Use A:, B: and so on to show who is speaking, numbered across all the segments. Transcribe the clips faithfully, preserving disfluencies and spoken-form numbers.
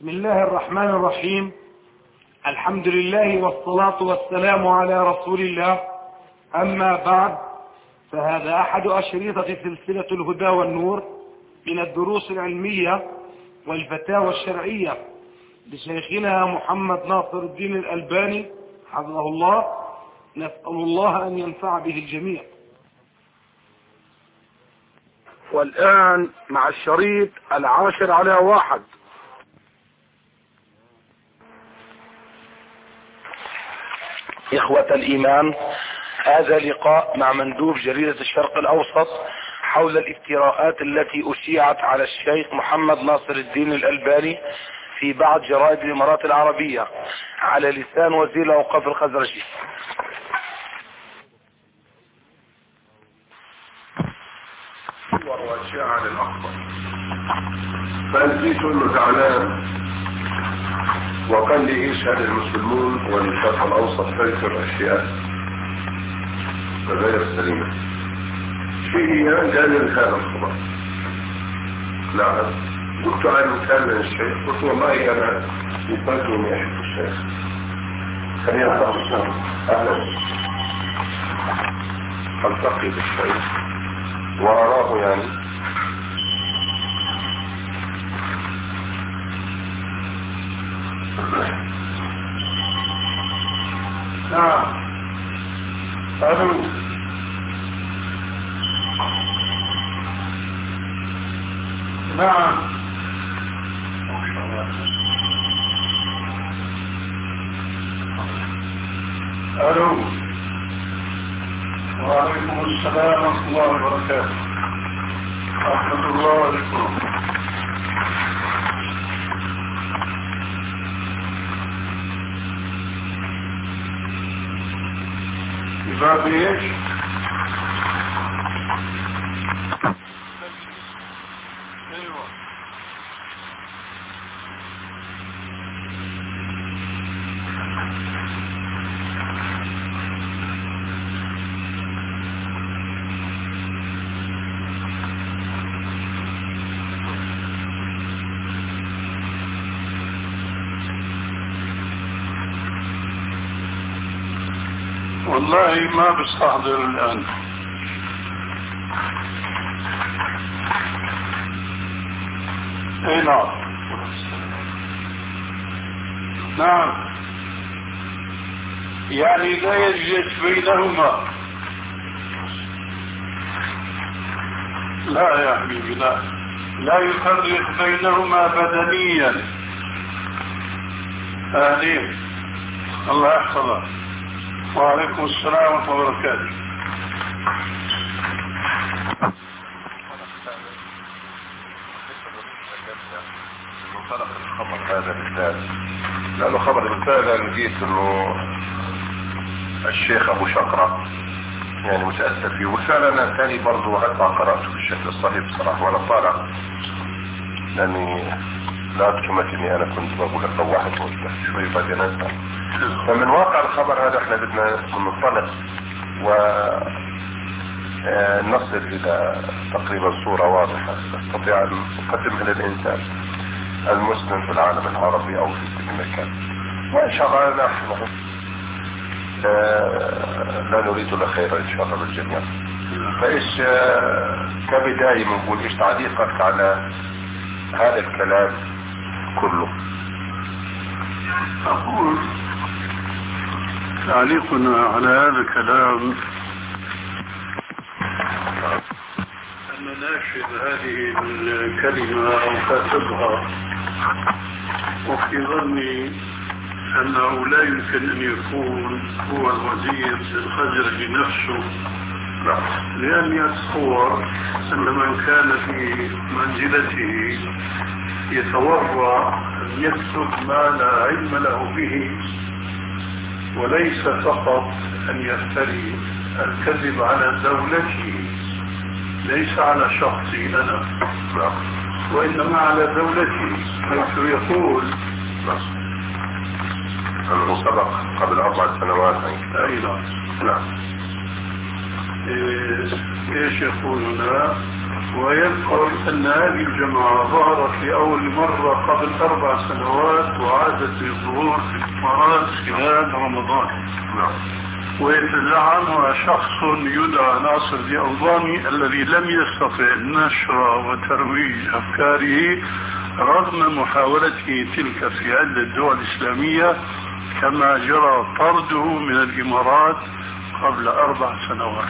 A: بسم الله الرحمن الرحيم. الحمد لله والصلاة والسلام على رسول الله. أما بعد، فهذا أحد أشرطة سلسلة الهدى والنور من الدروس العلمية والفتاوى الشرعية لشيخنا محمد ناصر الدين الألباني حفظه الله. نسأل الله أن ينفع به الجميع. والآن مع الشريط العاشر على واحد. إخوة الإيمان، هذا لقاء مع مندوب جريدة الشرق الأوسط حول الافتراءات التي أشيعت على الشيخ محمد ناصر الدين الألباني في بعض جرائد الإمارات العربية على لسان وزير الأوقاف الخزرجي.
B: وأشياء عن الأخبار، فأنسيت أنه زعلان وقال لي إيش هذا المسلمون والشرق الأوسط تذكر أشياء غير سليمة. شيء جاني رسالة الصبح. نعم، قلت عن رسالة للشيخ، قلت والله أنا يفضل أن يحب الشيخ. خلينا نتعرف. أهلا، ألتقي بالشيخ وأراه يعني نعم. ألو، نعم. ألو، وعليكم السلام ورحمة الله وبركاته. رحمة الله عليكم. باب ايش؟ ايوه. والله ما بستحضر الآن. اي نعم. نعم، يعني لا يوجد بينهما. لا يا حبيبي، لا لا يفرق بينهما بدنيا. اهلين، الله يحفظك. وعليكم السلام ورحمة الله وبركاته. منطلق الخبر هذا بالذات، لأنه خبر بالفعل لقيت انه الشيخ ابو شقرة يعني متأثر فيه، وفعلا انا ثاني برضو حتى قرأته بالشكل الصحيح بصراحة وانا طالع، لاني لا تكمت اني انا كنت بقول لك واحد شوي بعدين انت. فمن واقع الخبر هذا احنا بدنا ننطلق ونصل الى تقريبا صورة واضحة نستطيع ان نقدمها للانسان المسلم في العالم العربي او في كل مكان، وان شاء الله نحن لا نريد الا خير ان شاء الله للجميع. فايش كبداية بنقول ايش تعليقك على هذا الكلام كله؟
C: أقول تعليقنا على هذا الكلام أن ناشر هذه الكلمة أو كاتبها وفي ظني أنه لا يمكن أن يكون هو الوزير الخزرجي نفسه، لأن يتصور أن من كان في منزلته يتورع أن يكتب ما لا علم له به، وليس فقط أن يفتري الكذب على دولته، ليس على شخصي أنا، وإنما على دولته، حيث يقول
B: أنه سبق قبل أربع سنوات.
C: أيضا
B: نعم.
C: إيش يقول هنا؟ ويذكر أن هذه الجماعة ظهرت لأول مرة قبل أربع سنوات وعادت للظهور في الإمارات خلال رمضان. ويتزعمها شخص يدعى ناصر الألباني الذي لم يستطع نشر وترويج أفكاره رغم محاولته تلك في عدة دول إسلامية، كما جرى طرده من الإمارات قبل أربع سنوات.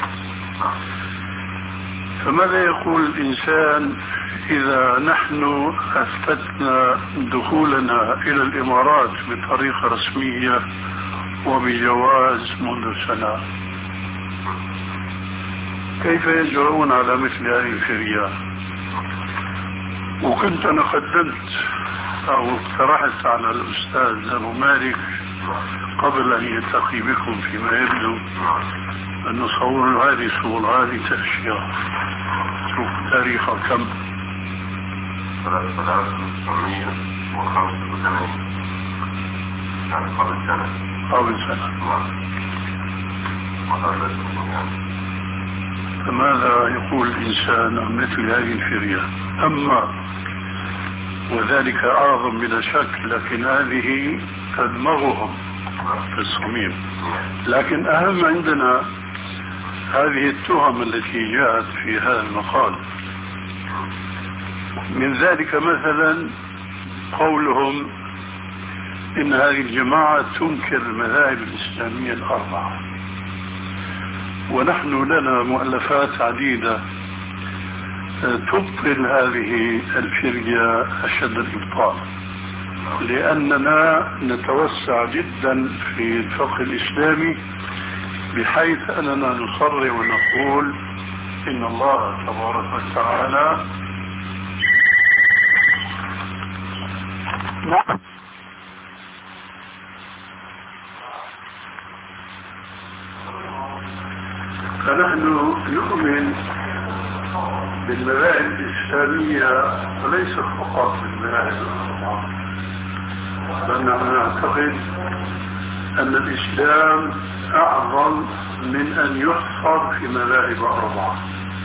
C: فماذا يقول الإنسان إذا نحن أثبتنا دخولنا إلى الإمارات بطريقة رسمية وبجواز منذ سنة؟ كيف يجرؤون على مثل هذه الفرية؟ وكنت أنا قدمت أو اقترحت على الأستاذ أبو مالك قبل أن يلتقي بكم فيما يبدو أن نصور هذه الصورة، هذه أشياء شوف تاريخها كم؟
B: ثلاثة وتسعمائة وخمسة وثمانين، يعني قبل سنة.
C: قبل سنة. فماذا يقول الإنسان عن مثل هذه الفرية؟ أما وذلك أعظم بلا شك، لكن هذه تدمغهم في الصميم. لكن أهم عندنا هذه التهم التي جاءت في هذا المقال. من ذلك مثلا قولهم إن هذه الجماعة تنكر المذاهب الإسلامية الأربعة، ونحن لنا مؤلفات عديدة تبطل هذه الفرية أشد الإبطال، لأننا نتوسع جدا في الفقه الإسلامي بحيث أننا نصرح ونقول إن الله تبارك وتعالى نعم فنحن نؤمن بالمذاهب الإسلامية وليس فقط بالمذاهب الأربعة، بل نعتقد أن الإسلام أعظم من أن يحصر في مذاهب أربعة.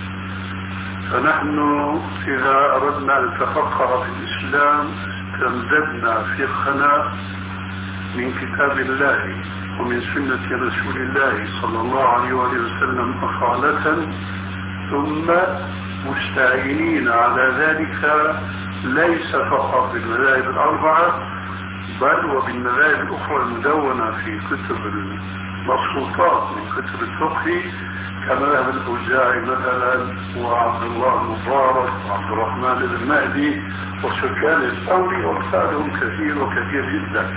C: فنحن إذا أردنا أن نتفقه في الإسلام استمددنا فقهنا من كتاب الله ومن سنة رسول الله صلى الله عليه وسلم أصالة، ثم مستعينين على ذلك ليس فقط بالمذاهب الأربعة بل وبالمذاهب الأخرى المدونة في كتب المبسوطات من كتب الفقه كمذهب الأوزاعي مثلا وعبد الله المبارك وعبد الرحمن بن مهدي وسفيان الثوري وأمثالهم كثير وكثير جدا.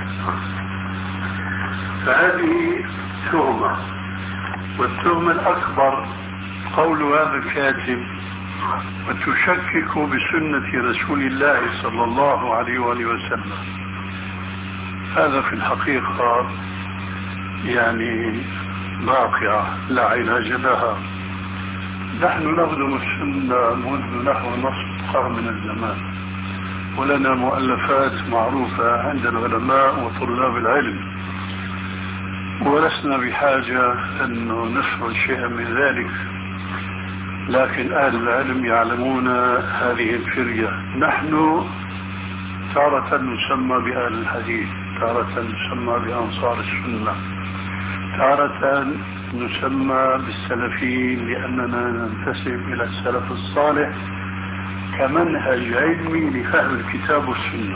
C: فهذه تهمة، والتهمة الأكبر قول هذا الكاتب وتشكك بسنة رسول الله صلى الله عليه وآله وسلم. هذا في الحقيقة يعني واقعة لا علاج لها. نحن نخدم السنة منذ نحو نصف قرن من الزمان، ولنا مؤلفات معروفة عند العلماء وطلاب العلم، ولسنا بحاجة أن نفعل شيئا من ذلك. لكن أهل العلم يعلمون هذه الفرية. نحن تارة نسمى بأهل الحديث، تارة نسمى بأنصار السنة، تارة نسمى بالسلفيين لأننا ننتسب إلى السلف الصالح كمنهج علمي لفهم الكتاب والسنة.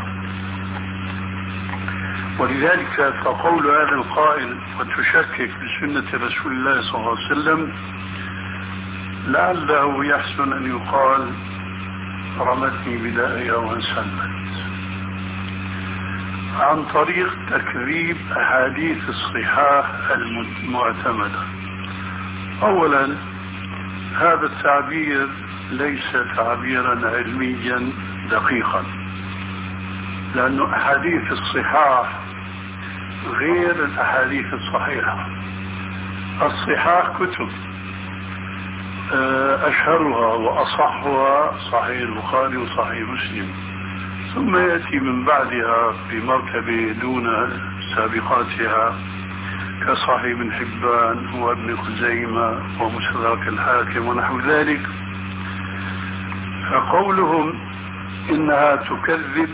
C: ولذلك فقول هذا القائل وتشكك بسنة رسول الله صلى الله عليه وسلم لعله يحسن أن يقال رمتني بداية وانسلمت، عن طريق تكذيب أحاديث الصحاح المعتمدة. أولا هذا التعبير ليس تعبيرا علميا دقيقا، لأن أحاديث الصحاح غير الأحاديث الصحيحة. الصحاح كتب أشهرها وأصحها صحيح البخاري وصحيح مسلم، ثم يأتي من بعدها بمرتبة دون سابقاتها كصحيح ابن حبان وابن خزيمة ومستدرك الحاكم ونحو ذلك. فقولهم إنها تكذب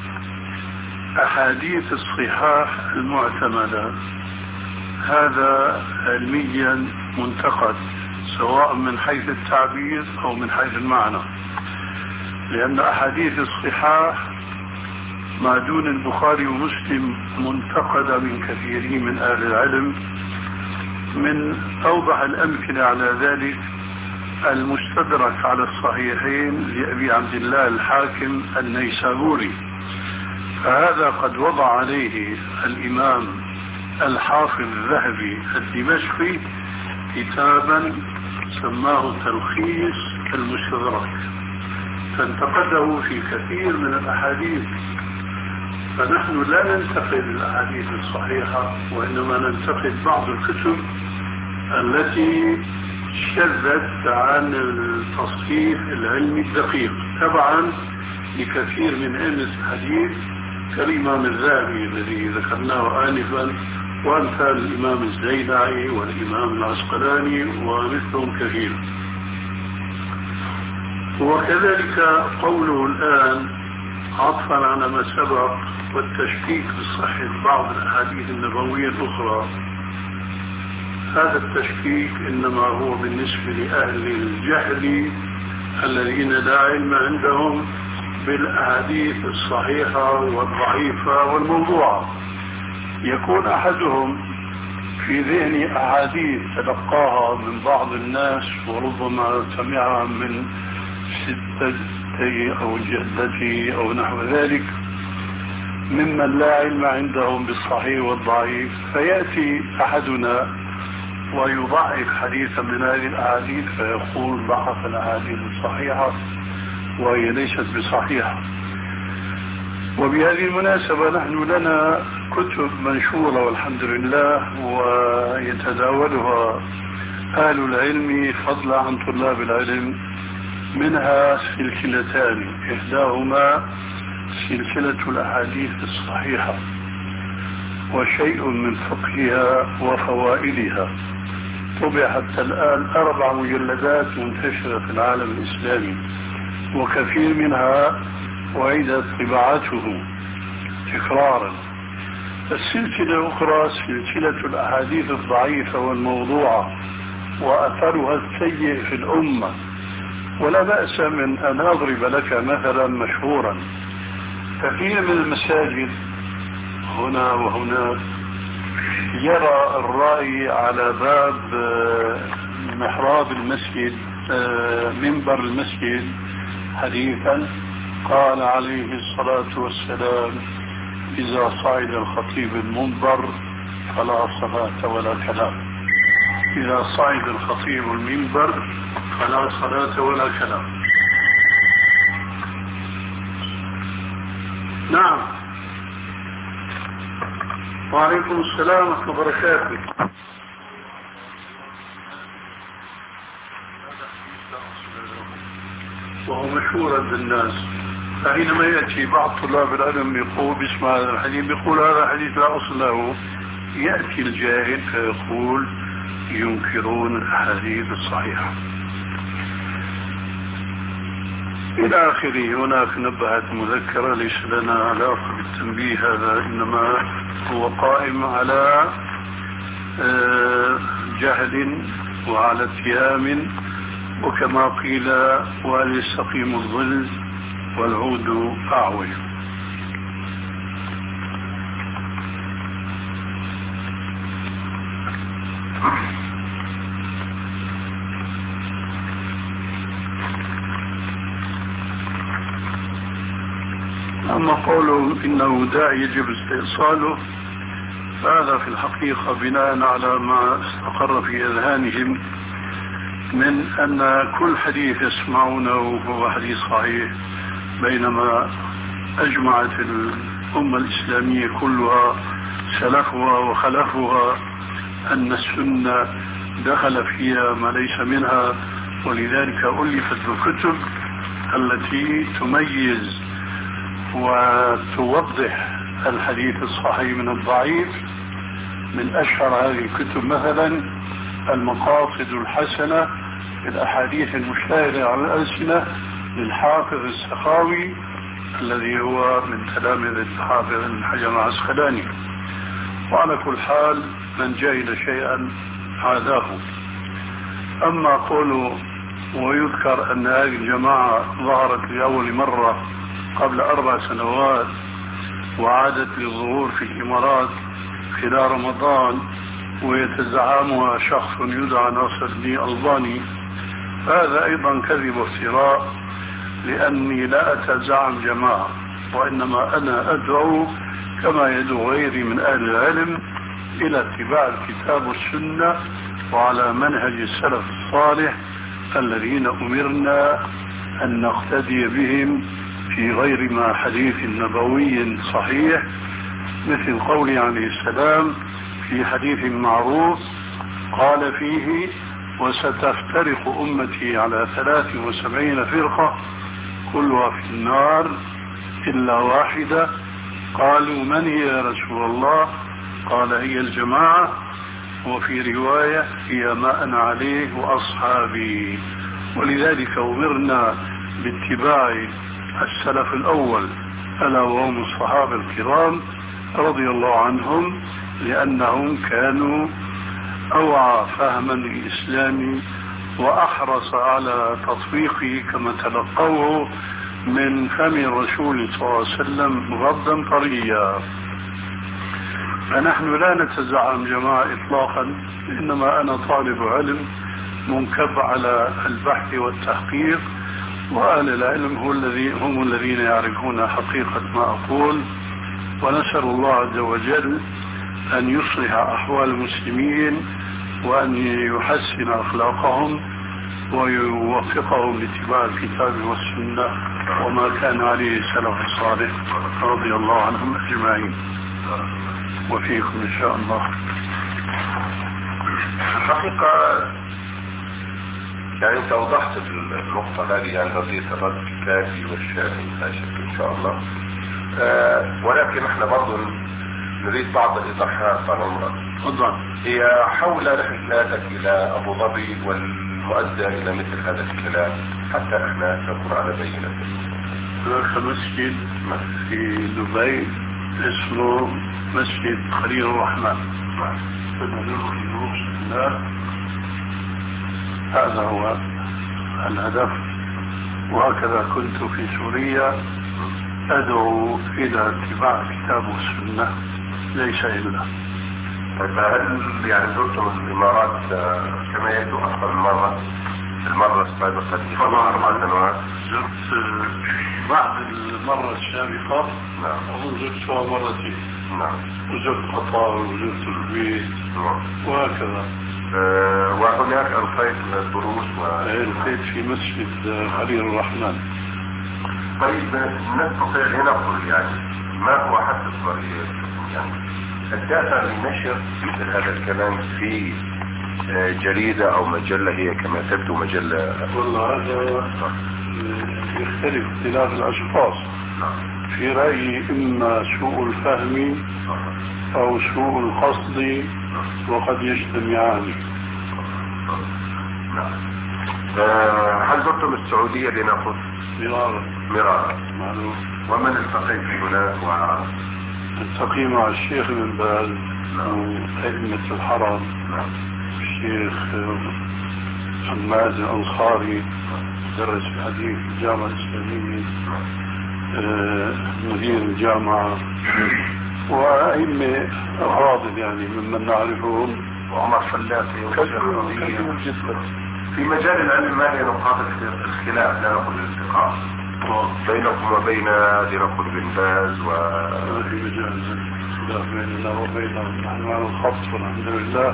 C: أحاديث الصحاح المعتمدة هذا علميا منتقد، سواء من حيث التعبير أو من حيث المعنى، لأن أحاديث الصحاح ما دون البخاري ومسلم منتقدة من كثيرين من أهل العلم. من أوضح الأمثلة على ذلك المستدرك على الصحيحين لأبي عبد الله الحاكم النيسابوري، فهذا قد وضع عليه الإمام الحافظ الذهبي الدمشقي كتابا سماه تلخيص المستدرك، فانتقده في كثير من الأحاديث. فنحن لا ننتقد الأحاديث الصحيحة، وإنما ننتقد بعض الكتب التي شذت عن التصحيح العلمي الدقيق تبعا لكثير من أئمة الحديث كالإمام الذهبي الذي ذكرناه آنفا، وأمثال الإمام الزيلعي والإمام العسقلاني ومثلهم كثير. وكذلك قوله الآن عطفا على ما سبق والتشكيك بصحة بعض الأحاديث النبوية الأخرى، هذا التشكيك إنما هو بالنسبة لأهل الجهل الذين لا علم عندهم بالأحاديث الصحيحة والضعيفة والموضوعة. يكون أحدهم في ذهن أحاديث تلقاها من بعض الناس وربما سمعها من ستته أو جدته أو نحو ذلك ممن لا علم عندهم بالصحيح والضعيف، فيأتي أحدنا ويضعف حديثا من هذه الأحاديث فيقول ضعف الأحاديث الصحيحة وهي ليست بصحيحة. وبهذه المناسبة نحن لنا كتب منشورة والحمد لله ويتداولها أهل العلم فضلا عن طلاب العلم، منها سلسلتان، إحداهما سلسلة الأحاديث الصحيحة وشيء من فقهها وفوائدها، طبع حتى الآن أربع مجلدات منتشرة في العالم الإسلامي، وكثير منها وعيدت طباعته تكرارا. السلسلة الأخرى سلسلة الأحاديث الضعيفة والموضوعة وأثرها السيء في الأمة. ولا بأس من أن أضرب لك مثلا مشهورا، كثير من المساجد هنا وهناك يرى الرأي على باب محراب المسجد منبر المسجد حديثا قال عليه الصلاة والسلام: إذا صعد الخطيب المنبر فلا صلاة ولا كلام. إذا صعد الخطيب المنبر فلا صلاة ولا كلام. نعم. وعليكم السلام ورحمة الله وبركاته. وهو مشهور عند الناس، فحينما يأتي بعض طلاب العلم يقول باسم هذا الحديث، يقول هذا الحديث لا أصل له، يأتي الجاهل فيقول ينكرون الأحاديث الصحيحة إلى آخره. هناك نبهت مذكرة ليس لنا علاقة بالتنبيه هذا، إنما هو قائم على جهل وعلى اتهام، وكما قيل وهل يستقيم الظل والعود أعوج. أما قوله إنه داع يجب استئصاله، فهذا في الحقيقة بناء على ما استقر في أذهانهم من أن كل حديث يسمعونه هو حديث صحيح، بينما أجمعت الأمة الإسلامية كلها سلفها وخلفها أن السنة دخل فيها ما ليس منها، ولذلك ألفت الكتب التي تميز وتوضح الحديث الصحيح من الضعيف. من أشهر هذه الكتب مثلا المقاصد الحسنة في الأحاديث المشتهرة على الألسنة للحافظ السخاوي الذي هو من تلامذة الحافظ ابن حجر العسقلاني. وعلى كل حال من جهل شيئا عاداه. أما قوله ويذكر أن هذه الجماعة ظهرت لأول مرة قبل أربع سنوات وعادت للظهور في الإمارات خلال رمضان ويتزعمها شخص يدعى ناصر الدين الألباني، هذا أيضا كذب وافتراء، لأني لا أتزعم جماعة، وإنما أنا أدعو كما يدعو غيري من أهل العلم إلى اتباع الكتاب والسنة وعلى منهج السلف الصالح الذين أمرنا أن نقتدي بهم في غير ما حديث نبوي صحيح، مثل قوله عليه السلام في حديث معروف قال فيه وستفترق أمتي على ثلاث وسبعين فرقة كلها في النار إلا واحدة. قالوا من هي يا رسول الله؟ قال هي الجماعة، وفي رواية هي ما أنا عليه وأصحابي. ولذلك أمرنا باتباع السلف الأول ألا وهم الصحابة الكرام رضي الله عنهم، لأنهم كانوا أوعى فهما للإسلام وأحرص على تطبيقه كما تلقوه من فم الرسول صلى الله عليه وسلم غضا طريا. فنحن لا نتزعم جماعة إطلاقا، إنما أنا طالب علم منكب على البحث والتحقيق، وأهل العلم هو الذي هم الذين يعرفون حقيقة ما أقول. ونسأل الله عز وجل أن يصلح أحوال المسلمين وأن يحسن أخلاقهم ويوفقهم لاتباع الكتاب والسنة وما كان عليه السلف الصالح رضي الله عنهم أجمعين، وفيكم إن شاء الله.
B: الحقيقة يعني أنت وضحت في النقطة هذه يعني قضية الرد الكافي والشافي لا شك إن شاء الله. آه ولكن احنا برضو نريد بعض الإضاحات على عمرك.
C: تفضل.
B: هي حول رحلاتك إلى أبو ظبي والمؤدى إلى مثل هذا الكلام حتى احنا نكون على بينة.
C: هناك مسجد في دبي اسمه مسجد خليل الرحمن. هذا هو الهدف، وهكذا كنت في سوريا أدعو إلى اتباع الكتاب والسنة ليس إلا.
B: طيب هل يعني زرتم الإمارات كما يبدو أكثر من مرة المرة السابقة في أربع سنوات؟
C: زرت بعد المرة السابقة.
B: نعم.
C: أظن زرتها مرتين.
B: نعم.
C: وزرت قطر وزرت الكويت.
B: نعم.
C: وهكذا.
B: أه وهناك ألقيت دروس و...
C: ألقيت في مسجد خليل الرحمن.
B: طيب نستطيع لنقل يعني ما هو حد الطريق يعني الدافع لنشر مثل هذا الكلام في جريدة أو مجلة هي كما تبدو مجلة؟
C: والله هذا يختلف اختلاف الأشخاص. في رأيي إما سوء الفهم أو سوء القصد وقد يجتمعان.
B: هل زرتم السعودية لنأخذ؟
C: مرارا.
B: مرارا.
C: معلوم.
B: ومن التقيت هناك؟
C: التقي مع الشيخ بن باز وأئمة الحرم.
B: نعم.
C: الشيخ حماد الأنصاري درس الحديث في الجامعة الإسلامية، آه مدير الجامعة، وأئمة أفاضل يعني ممن نعرفهم،
B: وعمر فلاتي
C: كثير جدا.
B: في مجال العلم ما هي نقاط الخلاف لا نقول الالتقاء بينكم وبين درق بن باز؟ و
C: في مجال الخلاف بيننا وبينهم نحن على الخط والحمد لله.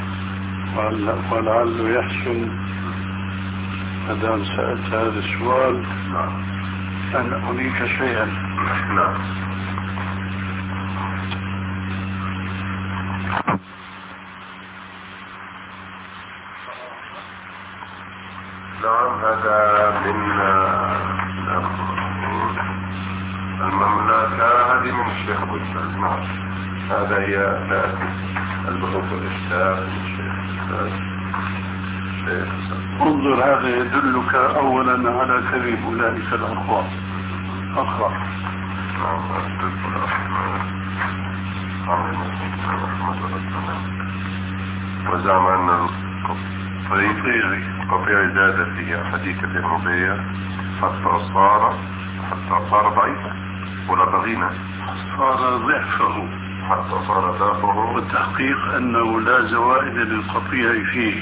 C: ولعله يحسن ما دام سألت هذا السؤال أن أضيف شيئا.
B: نعم. نعم هذا من المملكة، هذه من الشيخ أبو السعد. نعم هذا هي البحوث والإفتاء من الشيخ الشيخ.
C: انظر هذا يدلك اولا على كذب اولئك الاخوان. اقرأ.
B: وزعم ان القطيع زاد في حديثة المبيع حتى صار حتى صار ضعيفا ولا ضغينا،
C: صار ضعفه
B: حتى صار ضعفه،
C: والتحقيق انه لا زوائد للقطيع فيه.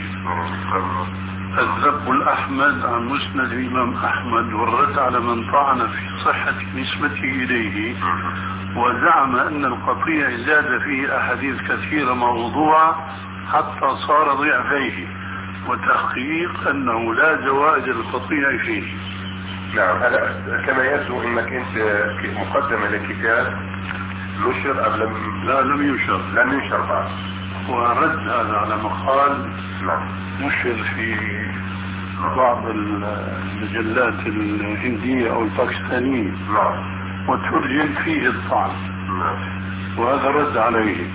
C: الذب الأحمد عن مسند الإمام أحمد والرد على من طعن في صحة نسبته إليه، وزعم أن القطيع زاد فيه أحاديث كثيرة موضوعة حتى صار ضعفيه، وتحقيق أنه لا زوائد القطيع فيه.
B: نعم. هذا كما يبدو أنك أنت مقدمة لكتاب نشر أم لم؟
C: لا لم ينشر.
B: لم ينشر بعد.
C: ورد هذا على مقال
B: نعم
C: نشر في بعض المجلات الهندية أو الباكستانية.
B: نعم.
C: وترجم فيه الطعن.
B: نعم.
C: وهذا رد عليه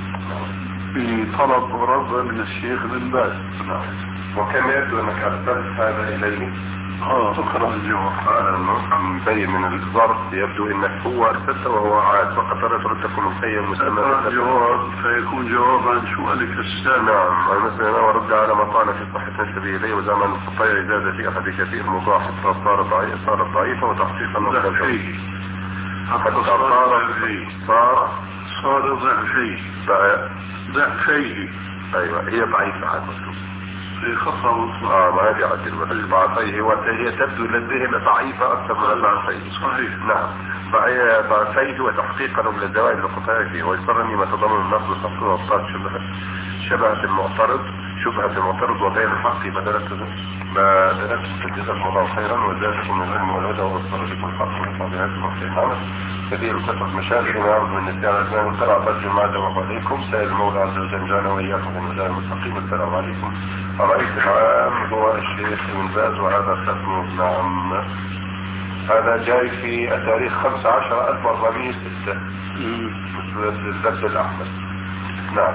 C: بطلب ورد من الشيخ بن باز.
B: نعم. وكما يبدو أنك أرسلت هذا إليه.
C: اه اقرأ الجواب.
B: مبين من الظرف يبدو انك هو ارسلته وهو عاد فقط ردت لكم مسير مسمى
C: الجواب فيكون جواب عن سؤالك السابق.
B: نعم. مثلا ورد على ما قال في صحة نسبه اليه وزعم ان القطيع زاد في احد كثير موضوع حتى صار ضعيف صارت ضعيفة وتحقيقا
C: ضعفيه
B: حتى صار صار
C: صار ضعفيه ضعفيه.
B: ايوه هي ضعيفة عاد مكتوب
C: في خطأ مطلق.
B: اه ما هذه عدل ضعفيه وهي تبدو لديهم ضعيفة اكثر من ضعفيه.
C: صحيح.
B: نعم. ضعفيه وتحقيقا من الزوائد القطعية فيه ويقرني ما تضمن النقد الخطر وابطال شبهة شبهة المعترض شبهة المعترض وغير الحق بدلت بدلت جزاكم الله خيرا وزادكم من العلم والهدى والصبر لكم الحق والصابرات والخيرات كثير كثرة مشاكل ونعوذ من النسيان الأزمان ترى ترجم ما دعوه عليكم سائل المولى عز وجل جعلنا وإياكم من مدار المستقيم. السلام عليكم. الرئيس العام هو الشيخ ابن باز وهذا ختم. نعم. هذا جاي في التاريخ خمسة عشر ألف وأربعمائة ستة الذب الأحمد. نعم.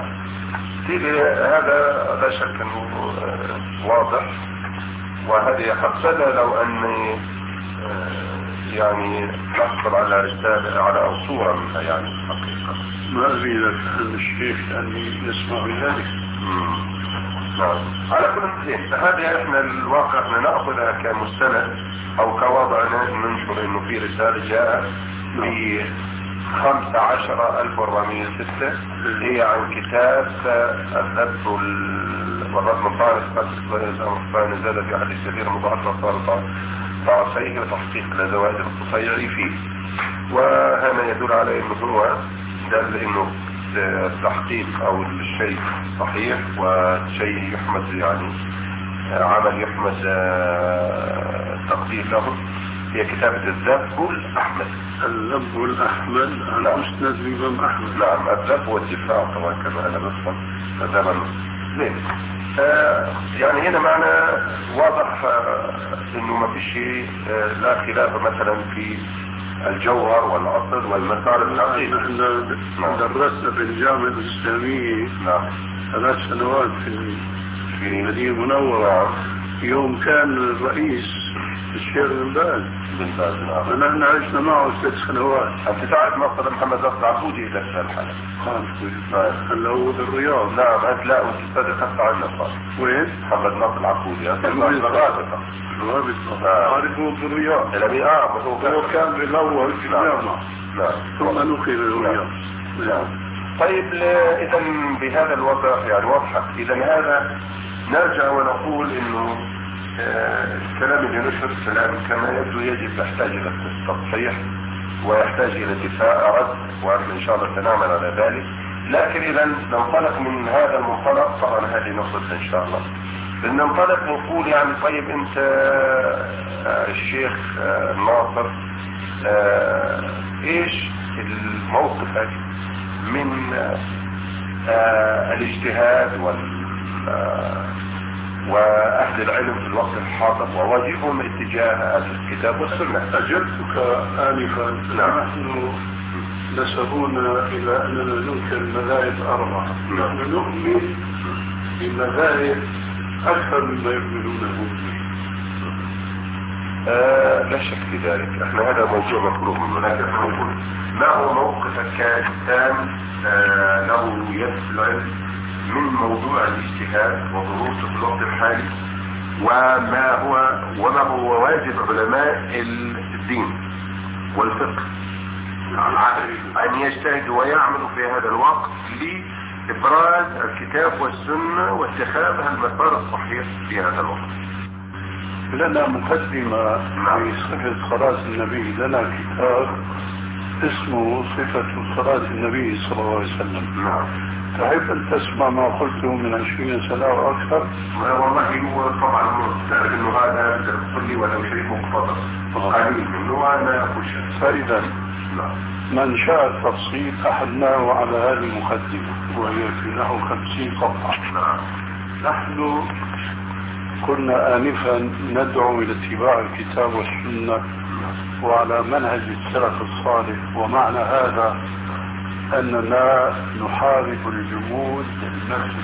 B: هذا لا شك أنه واضح وهذه حسنا لو أني يعني نحصل على رسالة على أو صورة منها يعني حقيقة.
C: ما أريد أن الشيخ أن يسمع بذلك.
B: نعم. على كل حال هذه احنا الواقع احنا نأخذها كمستند او كوضع ننشر انه في رسالة جاء في خمسة عشر ألف وأربعمائة وستة هي عن كتاب الذب والرد مطارس فان زاد في حديث كثير مضاعفة صار ضعفيه وتحقيق لزوائد القطيع فيه. وهذا يدل على انه هو دل انه التحقيق او الشيء صحيح وشيء يحمد يعني عمل يحمد التقدير له. هي كتابة الذب الأحمد.
C: الذب الأحمد عن مسند الإمام أحمد.
B: نعم. الذب والدفاع طبعا كما أنا بفهم هذا ليه آه يعني هنا معنى واضح آه انه ما في شيء آه لا خلاف مثلا في الجوهر والعصر والمسار العقيدة.
C: نحن درسنا في الجامعة الإسلامية
B: نعم
C: ثلاث سنوات في في المدينة المنورة. يوم كان الرئيس الشيخ بن باز
B: بن باز نعم.
C: ونحن عشنا معه ثلاث سنوات.
B: أنت تعرف مصر محمد نصر عبودي إلى الحالة
C: هلا هو بالرياض.
B: نعم. أنت لا وتستاذ خط عنا صار وين محمد نصر العبودي
C: الرابطة الرابطة عارفه بالرياض.
B: هو
C: كان بالأول في الجامعة ثم نقل الرياض.
B: نعم. طيب إذا بهذا الوضع يعني واضحة. إذا هذا نرجع ونقول إنه آه الكلام اللي نشر الكلام كما يبدو يجب يحتاج إلى التصحيح ويحتاج إلى دفاع رد وأن إن شاء الله سنعمل على ذلك. لكن إذا ننطلق من هذا المنطلق طبعا هذه نقطة إن شاء الله ننطلق نقول يعني طيب أنت آه الشيخ آه ناصر آه إيش الموقف من آه الاجتهاد وال آه وأهل العلم في الوقت الحاضر وواجبهم اتجاه الكتاب والسنة.
C: أجلتك آنفا.
B: نعم.
C: نحن نسبونا إلى أننا ننكر المذاهب أربعة. نحن نؤمن بمذاهب أكثر مما يحملونه.
B: آه لا شك في ذلك. احنا هذا موضوع مفروغ منه، لكن نقول ما هو موقفك كإنسان آه له يد من موضوع الاجتهاد وظروفه في الوقت الحالي، وما هو وما هو واجب علماء الدين والفقه أن يجتهدوا ويعملوا في هذا الوقت لإبراز الكتاب والسنة واتخاذ المسار الصحيح في هذا الوقت.
C: لنا مقدمة في صفة صلاة النبي، لنا كتاب اسمه صفة صلاة النبي صلى الله عليه وسلم.
B: نعم.
C: تحب أن تسمع ما قلته من عشرين سنة أو أكثر؟
B: والله هو طبعا تعرف أنه هذا يقول لي ولو شيء مقتضى قليل منه وأنا أخش.
C: فإذا
B: نعم.
C: من شاء التفصيل أحدناه على هذه المقدمة وهي في نحو خمسين صفحة.
B: نعم.
C: نحن كنا آنفا ندعو إلى اتباع الكتاب والسنة وعلى منهج السلف الصالح، ومعنى هذا أننا نحارب الجمود بالنفس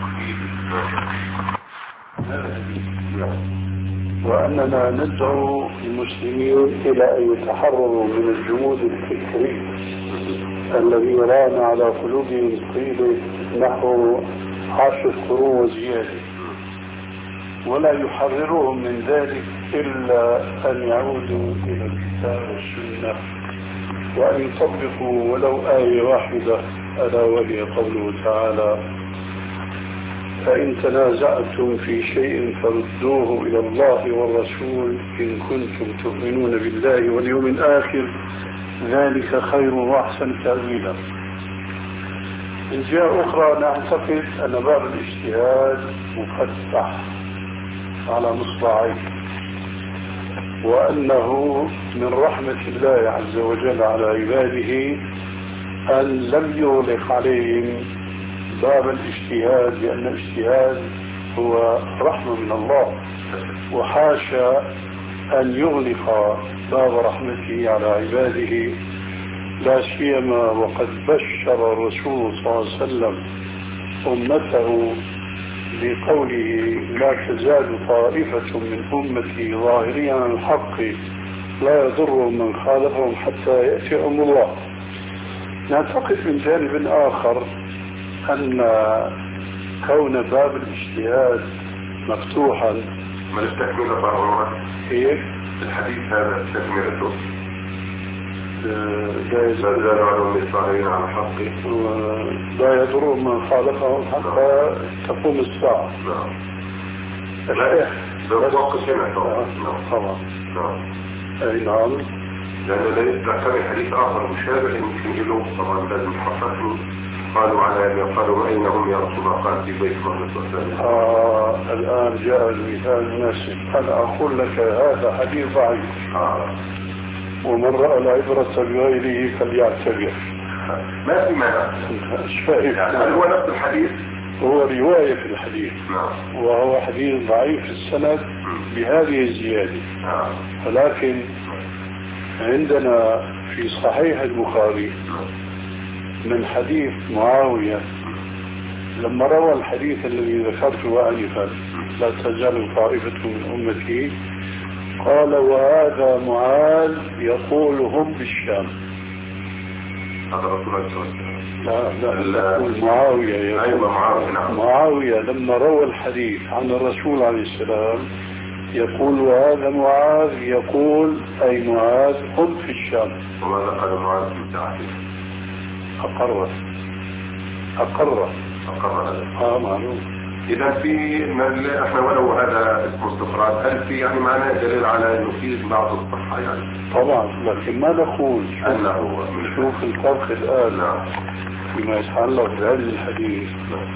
C: وأننا ندعو المسلمين إلى أن يتحرروا من الجمود الفكري الذي يرانا على قلوبهم طيلة نحو عشر قرون وزيادة، ولا يحررهم من ذلك إلا أن يعودوا إلى الكتاب والسنة وأن يطبقوا ولو آية واحدة، ألا وهي قوله تعالى: فإن تنازعتم في شيء فردوه إلى الله والرسول إن كنتم تؤمنون بالله واليوم الآخر ذلك خير وأحسن تأويلا. من جهة أخرى نعتقد أن باب الاجتهاد مفتح على مصراعيه، وأنه من رحمة الله عز وجل على عباده أن لم يغلق عليهم باب الاجتهاد، لأن الاجتهاد هو رحمة من الله، وحاشا أن يغلق باب رحمته على عباده، لا سيما وقد بشر الرسول صلى الله عليه وسلم أمته بقوله: لا تزال طائفة من أمتي ظاهرين على الحق لا يضر من خالفهم حتى يأتي أمر الله. نعتقد من جانب آخر أن كون باب الاجتهاد مفتوحا
B: من استكمل طاعة
C: إيه؟
B: الحديث هذا تكملته
C: لا
B: يزال على الظاهرين على الحق
C: لا يضر من خالفهم حتى تقوم الساعة.
B: نعم.
C: الشيخ
B: بالوقت هنا
C: طبعا.
B: نعم.
C: أي نعم.
B: لأن لا يذكر حديث آخر مشابه يمكن له طبعا لازم يحققه. قالوا على قالوا أين هم يا رسول الله؟ قال في بيت الله.
C: آه الآن جاء المثال المناسب. أنا أقول لك هذا حديث ضعيف.
B: آه.
C: ومن رأى العبرة بغيره فليعتبر.
B: ما في مانع.
C: يعني
B: هو نفس الحديث؟
C: هو رواية في الحديث.
B: نعم.
C: وهو حديث ضعيف السند بهذه الزيادة.
B: نعم.
C: ولكن عندنا في صحيح البخاري من حديث معاوية لما روى الحديث الذي ذكرته آنفا: لا تزال طائفة من أمتي، قال: وهذا معاذ يقول هم بالشام.
B: هذا رسول الله صلى الله عليه وسلم.
C: لا لا يقول معاوية يقول.
B: أيوة معاوية. نعم.
C: معاوية لما روى الحديث عن الرسول عليه السلام يقول: وهذا معاذ يقول، أي معاذ هم في الشام.
B: وماذا قال معاذ في التعافي؟
C: أقر أقر
B: أقر هذا.
C: آه معلوم.
B: إذا في احنا ولو هذا اسمه استفراد، هل في يعني معناه دليل على انه في بعض الصحة يعني؟
C: طبعا، لكن ما نقول
B: انه
C: شوف الفرق الآن.
B: نعم.
C: فيما يتعلق بهذا الحديث.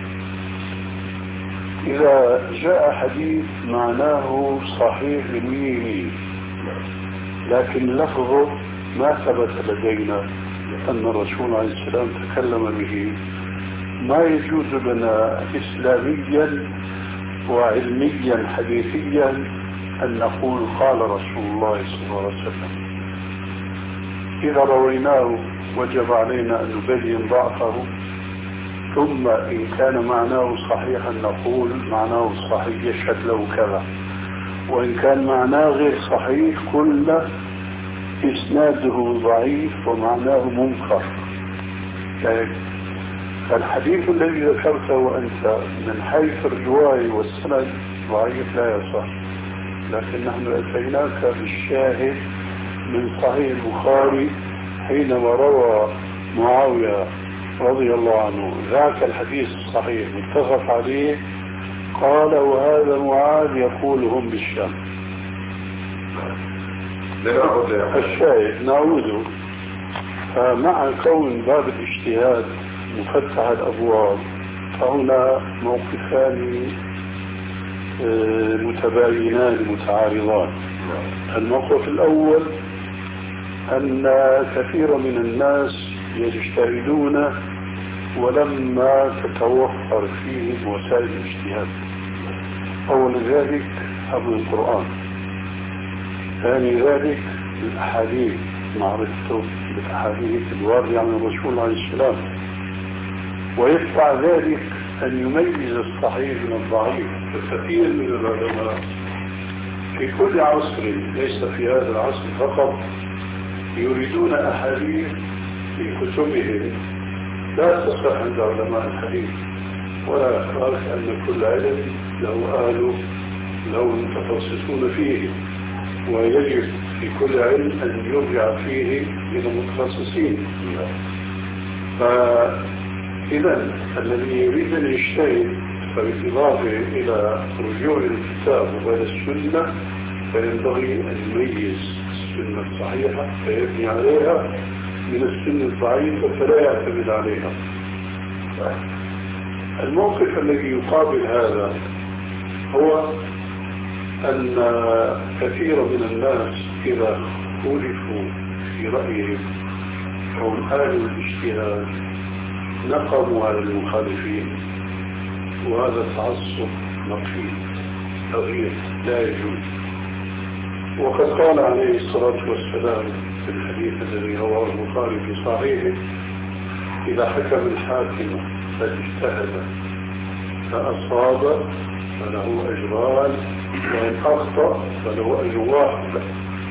C: إذا جاء حديث معناه صحيح للميمي لكن لفظه ما ثبت لدينا أن الرسول عليه السلام تكلم به، ما يجوز لنا إسلاميا وعلميا حديثيا أن نقول قال رسول الله صلى الله عليه وسلم. إذا رويناه وجب علينا أن نبين ضعفه، ثم إن كان معناه صحيحا نقول معناه صحيح يشهد له كذا، وإن كان معناه غير صحيح قلنا إسناده ضعيف ومعناه منكر. فالحديث الذي ذكرته أنت من حيث الرواية والسند ضعيف لا يصح، لكن نحن أتيناك بالشاهد من صحيح البخاري حينما روى معاوية رضي الله عنه ذاك الحديث الصحيح متفق عليه، قال وهذا معاذ يقول هم بالشام. الشاهد نعود، فمع كون باب الاجتهاد مفتح الأبواب فهنا موقفان متباينان متعارضان. الموقف الأول أن كثير من الناس يجتهدون ولما تتوفر فيهم وسائل الاجتهاد. أول ذلك حفظ القرآن، ثاني ذلك الأحاديث، معرفته بالأحاديث الواردة عن الرسول عليه السلام، ويدفع ذلك أن يميز الصحيح من الضعيف. فكثير من العلماء في كل عصر ليس في هذا العصر فقط يريدون أحاديث في كتبهم لا تصح عند علماء الحديث، ولا يخاف أن كل علم له أهله له متخصصون فيه، ويجب في كل علم أن يرجع فيه إلى متخصصين. فإذا الذي يريد أن يجتهد فبالإضافة إلى رجوع الكتاب وغير السنة فينبغي أن يميز السنة الصحيحة فيبني عليها من السنة الضعيفة فلا يعتمد عليها. الموقف الذي يقابل هذا هو أن كثير من الناس إذا خولفوا في رأيهم هم آل الاجتهاد نقموا على المخالفين، وهذا تعصب نقيض تغيير لا يجوز. وقد قال عليه الصلاة والسلام في الحديث الذي رواه البخاري في صحيحه: إذا حكم الحاكم فاجتهد فأصاب فله أجران وإن أخطأ فله أجر واحد.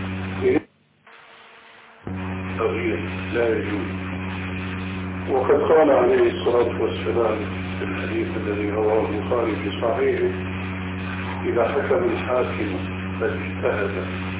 C: تغيير لا يجوز. وقد قال عليه الصلاة والسلام في الحديث الذي رواه البخاري في صحيحه: إذا حكم الحاكم فاجتهد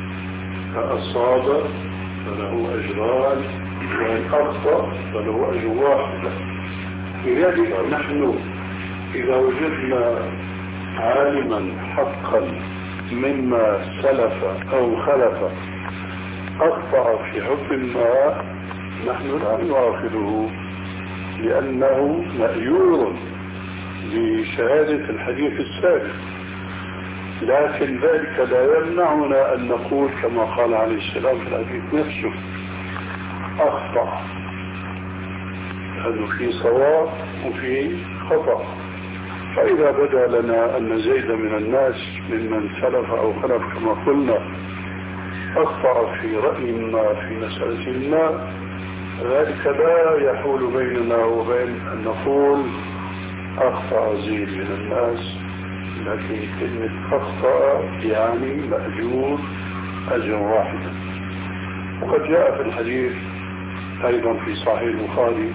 C: فأصاب فله أجران وإن أخطأ فله أجر واحد. لذلك نحن إذا وجدنا عالما حقا مما سلف أو خلف أخطأ في حكم ما نحن لا نؤاخذه لأنه مأجور بشهادة الحديث السابق، لكن ذلك لا يمنعنا أن نقول كما قال عليه السلام في الحديث نفسه: أخطأ، لأنه في صواب وفي خطأ. فإذا بدا لنا أن زيد من الناس ممن سلف أو خلف كما قلنا أخطأ في رأي ما في مسألة ما، ذلك لا يحول بيننا وبين أن نقول أخطأ زيد من الناس، لكن كلمة أخطأ يعني مأجور أجر واحدا. وقد جاء في الحديث أيضا في صحيح البخاري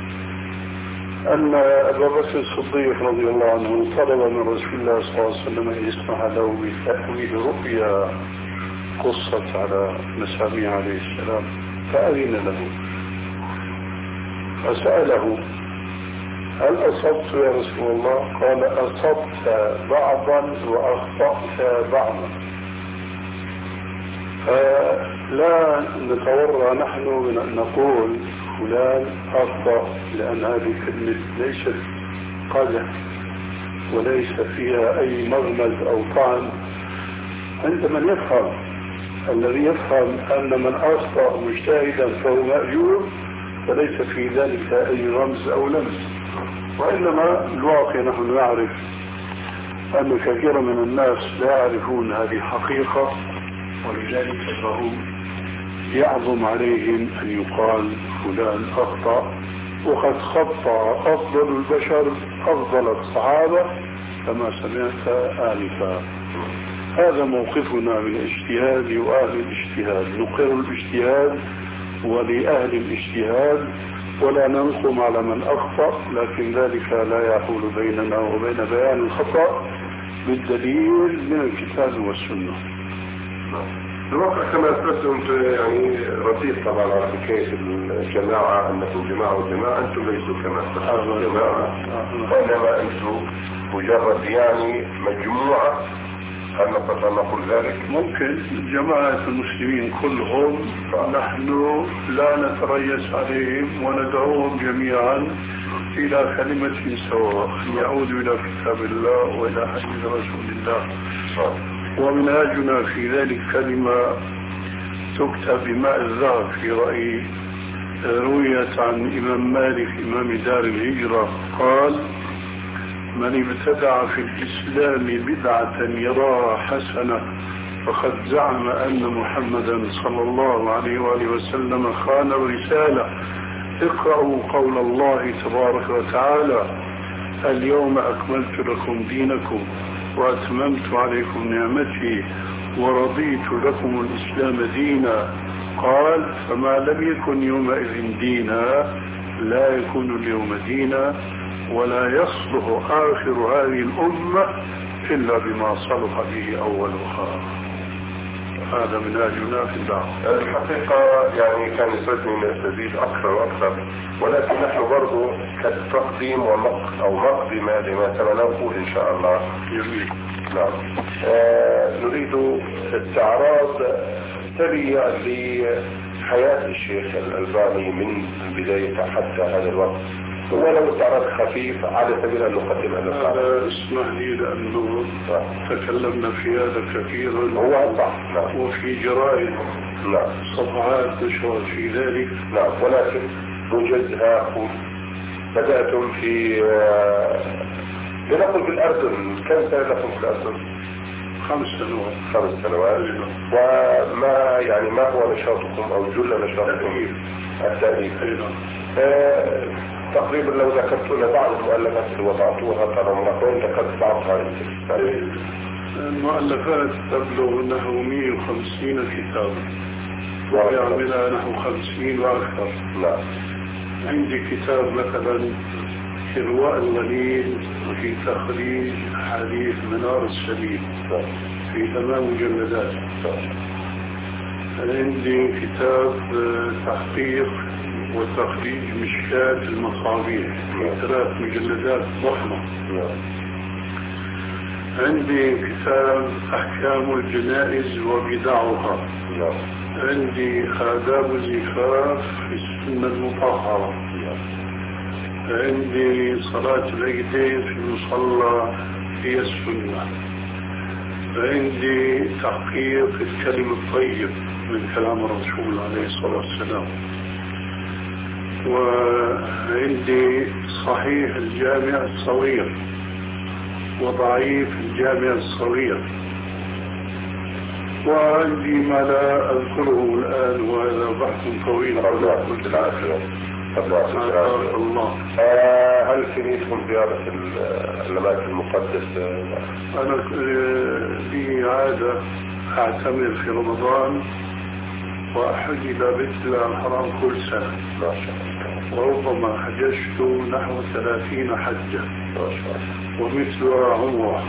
C: أن أبا بكر الصديق رضي الله عنه طلب من رسول الله صلى الله عليه وسلم أن يسمح له بتأويل رؤيا قصت على مسامع عليه السلام، فأذن له فسأله: هل أصبت يا رسول الله؟ قال: أصبت بعضا وأخطأت بعضا. فلا نتورع نحن من أن نقول فلان أخطأ، لأن هذه كلمة ليست قدح وليس فيها أي مغمز أو طعن عند من يفهم. الذي يفهم أن من أخطأ مجتهدا فهو مأجور فليس في ذلك أي رمز أو لمس، وإنما الواقع نحن نعرف أن كثير من الناس لا يعرفون هذه الحقيقة، ولذلك فهم يعظم عليهم أن يقال فلان أخطأ وقد خطى أفضل البشر أفضل الصحابة كما سمعت آنفا. هذا موقفنا من الاجتهاد وأهل الاجتهاد، نقر الاجتهاد ولأهل الاجتهاد ولا ننقم على من أخطأ، لكن ذلك لا يحول بيننا وبين بيان الخطأ بالدليل من الكتاب والسنة.
B: الواقع كما أثبتم يعني رصيد طبعا على حكاية الجماعة، أنكم جماعة والجماعة، أنتم ليسوا كما أثبتم جماعة، وإنما أنتم مجرد يعني مجموعة، هل نستطيع أن نقول ذلك؟
C: ممكن جماعة المسلمين كلهم نحن لا نتريث عليهم وندعوهم جميعا إلى كلمة سواء يعود إلى كتاب الله وإلى حديث رسول الله، ومنهاجنا في ذلك كلمة تكتب بماء الذهب في رأيي، رويت عن إمام مالك إمام دار الهجرة قال: من ابتدع في الإسلام بدعة يراها حسنة فقد زعم أن محمدا صلى الله عليه وآله وسلم خان الرسالة. اقرأوا قول الله تبارك وتعالى: اليوم أكملت لكم دينكم وأتممت عليكم نعمتي ورضيت لكم الإسلام دينا. قال: فما لم يكن يومئذ دينا لا يكون اليوم دينا، ولا يصلح آخر هذه الأمة إلا بما صلح به أولها. هذا منهاجنا في الدعوة.
B: الحقيقة يعني كان يسعدني أن أستزيد أكثر وأكثر، ولكن نحن برضو كالتقديم ومق أو مقدمة لما سنقول إن شاء الله.
C: جميل.
B: نعم. آه نريد استعراض سريع لحياة الشيخ الألباني من بداية حتى هذا الوقت، ولو استعراض خفيف على سبيل المقدمة.
C: هذا اسمح لي لأنه تكلمنا في هذا كثيرا،
B: هو صح. نعم.
C: وفي جرائد
B: نعم
C: صفحات نشرت في ذلك.
B: نعم، ولكن نوجدها. بدأتم في لنقل في الأردن، كم سنة لكم في الأردن؟
C: خمس سنوات.
B: خمس سنوات. وما يعني ما هو نشاطكم أو جل نشاطكم؟ التأليف. آه تقريبا لو ذكرت لنا بعض المؤلفات اللي وضعتوها ترى مرتين ذكرت بعضها.
C: المؤلفات تبلغ نحو مئة وخمسين كتابا ويعملها نحو خمسين وأكثر.
B: نعم.
C: عندي كتاب مثلا إرواء الغليل وفي تخريج حديث منار السبيل في ثمان مجلدات. عندي كتاب تحقيق وتخريج مشكات المصابيح في ثلاث مجلدات ضخمة. عندي كتاب أحكام الجنائز وبدعها. عندي آداب الزفاف في السنة المطهرة. عندي صلاة العيدين في المصلى هي السنة. عندي تحقيق الكلم الطيب من كلام الرسول عليه الصلاة والسلام. وعندي صحيح الجامع الصغير وضعيف الجامع الصغير. وعندي ما لا أذكره الآن وهذا بحث طويل. الله.
B: آه هل سنيتكم زيارة الأماكن المقدسة؟
C: أنا لي عادة أعتمر في رمضان وأحج إلى بيت الله الحرام كل سنة.
B: ما شاء الله.
C: وربما حججت نحو ثلاثين حجة.
B: ما شاء الله.
C: ومثلها عمرة.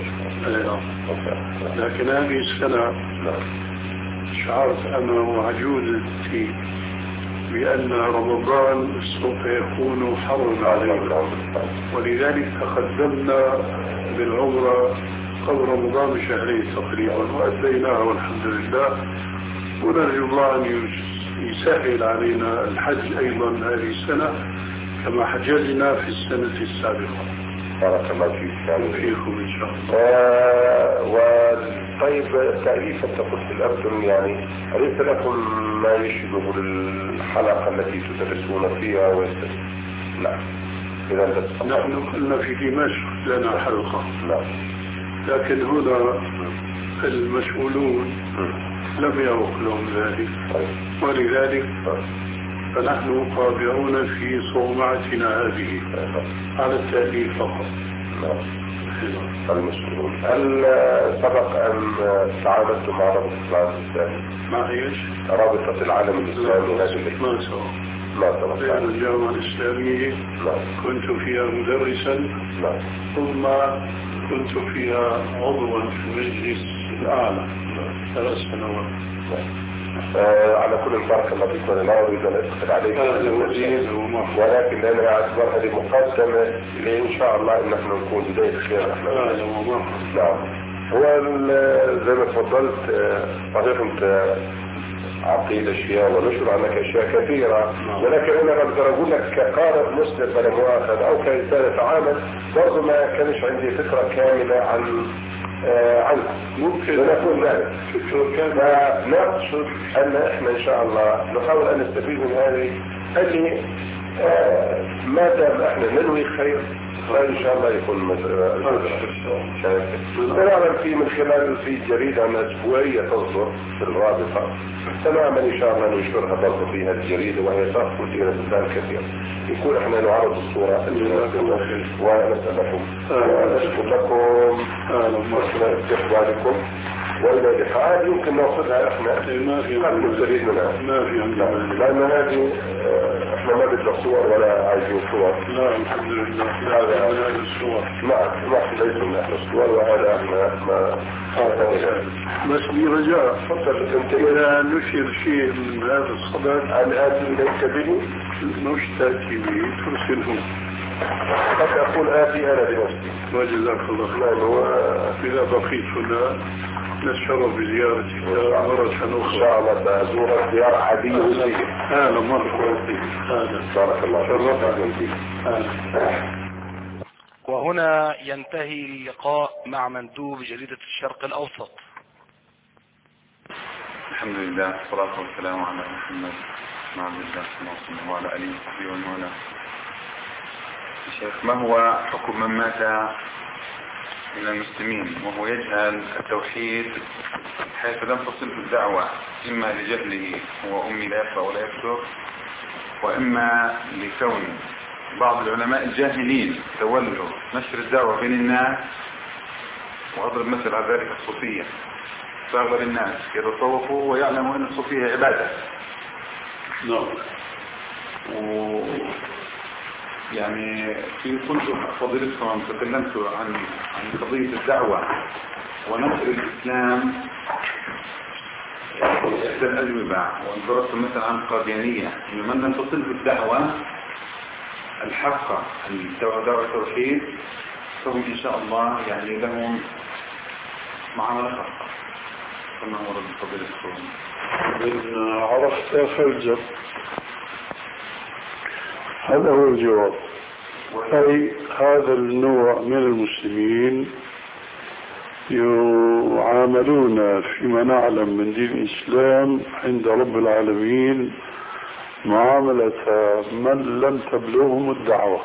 C: لكن هذه السنة شعرت أنا وعجوزتي بأن رمضان سوف يكون حرا علينا، ولذلك تقدمنا بالعمرة قبل رمضان بشهرين تقريبا وأديناها والحمد لله، ونرجو الله أن يسهل علينا الحج أيضا هذه السنة كما حججنا في السنة السابقة.
B: بارك الله فيك.
C: فيكم إن شاء الله.
B: آه وطيب تأليف التقص في الأردن يعني أليس لكم ما يشبه الحلقة التي تدرسون فيها ويست... لا إذا
C: نحن كنا في دمشق لنا حلقة.
B: لا.
C: لكن هنا المسؤولون لم يرق لهم ذلك. ولذلك فنحن قادرون في صومعتنا هذه على التأليف فقط.
B: المسؤولون هل سبق أن تعاملتم مع رابطة العالم الإسلامي؟
C: مع ايش؟
B: رابطة العالم الإسلامي هذه
C: ما سبق.
B: لا سبق.
C: في الجامعة الإسلامية كنت فيها مدرسا،
B: لا.
C: ثم كنت فيها عضوا في المجلس الأعلى ثلاث سنوات.
B: آه على كل البركة الله فيكم. لا أريد أن أدخل عليك ولكن أنا أعتبر هذه مقدمة لإن شاء الله إن احنا نكون بداية خير. نعم. هو زي ما تفضلت صحيح أنت عقيدة أشياء ونشر عنك أشياء كثيرة، ولكن أنا أقدر أقول لك كقارئ مسلم بلا مؤاخذ أو كإنسان يتعامل برضه ما كانش عندي فكرة كاملة عن آه عنكم. ممكن نقول ذلك. فنقصد أن إحنا إن شاء الله نحاول أن نستفيد من هذه اللي آه ما دام إحنا ننوي خير فإن شاء الله يكون نعلم في من خلال في جريدة أسبوعية تصدر في الرابطة تماما إن شاء الله ننشرها برضه في هذه الجريدة وهي تأخذ فيها بلدان كثير. يكون إحنا نعرض الصورة ونسألكم ونشكر لكم وحسن استقبالكم وإلى لقاء يمكن نأخذها إحنا قد نستفيد منها.
C: ما في عندنا
B: لأن هذه إحنا ما بدنا صور ولا عايزين صور.
C: لا الحمد لله. هذا هذا الصور.
B: نعم نحن ليس من أهل الصور وهذا إحنا ما
C: بس لي رجاء
B: فضل أنت
C: إذا نشر شيء من هذا الصدد
B: أن آتي إليك به
C: مش تأتي به ترسله.
B: قد أقول آتي أنا بنفسي.
C: وجزاك الله خير. وإذا بقيت هنا نتشرف بزيارتك مرة أخرى.
B: إن شاء الله سأزورك زيارة عادية وزية.
C: هذا مرة هذا
B: بارك الله
C: شرفت.
A: وهنا ينتهي اللقاء مع مندوب جريدة الشرق الأوسط.
D: الحمد لله والصلاة والسلام على محمد مع عبد الله صلى الله عليه وسلم وعلى آله وصحبه ومن والاه. شيخ، ما هو حكم من مات من المسلمين وهو يجهل التوحيد حيث لم تصله الدعوة إما لجهله هو أمي لا يقرأ ولا يكتب، وإما لكون بعض العلماء الجاهلين تولوا نشر الدعوة بين الناس، وأضرب مثل على ذلك الصوفية، فأغلب الناس يتصوفوا ويعلموا أن الصوفية عبادة.
C: نعم.
D: و يعني في كنت فضيلتكم تكلمت عن عن قضية الدعوة ونشر الإسلام إحدى الأجوبة، وانظرت مثلا عن القاديانية إن من لم تصله الدعوة الحقة دعوة التوحيد فهم إن شاء الله يعني لهم معاملة خاصة. كما هو رب فضيلتكم.
C: إن عرفت فالجب هذا هو الجواب. أي هذا النوع من المسلمين يعاملون فيما نعلم من دين الإسلام عند رب العالمين معاملة من لم تبلغهم الدعوة.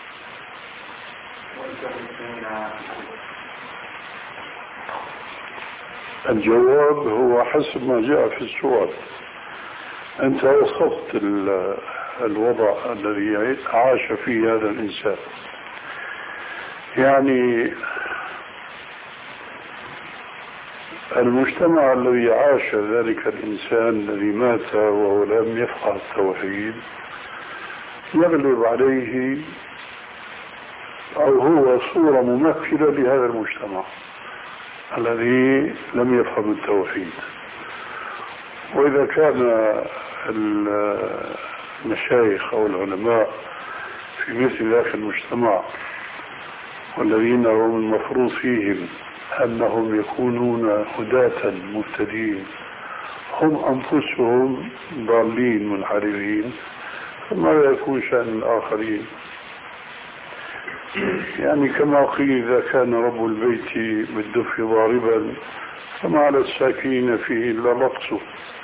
C: الجواب هو حسب ما جاء في السؤال. أنت وصفت الوضع الذي عاش فيه هذا الإنسان. يعني المجتمع الذي عاش ذلك الإنسان الذي مات وهو لم يفقه التوحيد يغلب عليه أو هو صورة ممثلة لهذا المجتمع الذي لم يفهم التوحيد. وإذا كان المشايخ أو العلماء في مثل ذاك المجتمع والذين هم المفروض فيهم أنهم يكونون هداة مهتدين هم أنفسهم ضالين منحرفين، فماذا يكون شأن الآخرين؟ يعني كما قيل إذا كان رب البيت بالدف ضاربا فما على الساكنين فيه إلا لطسه.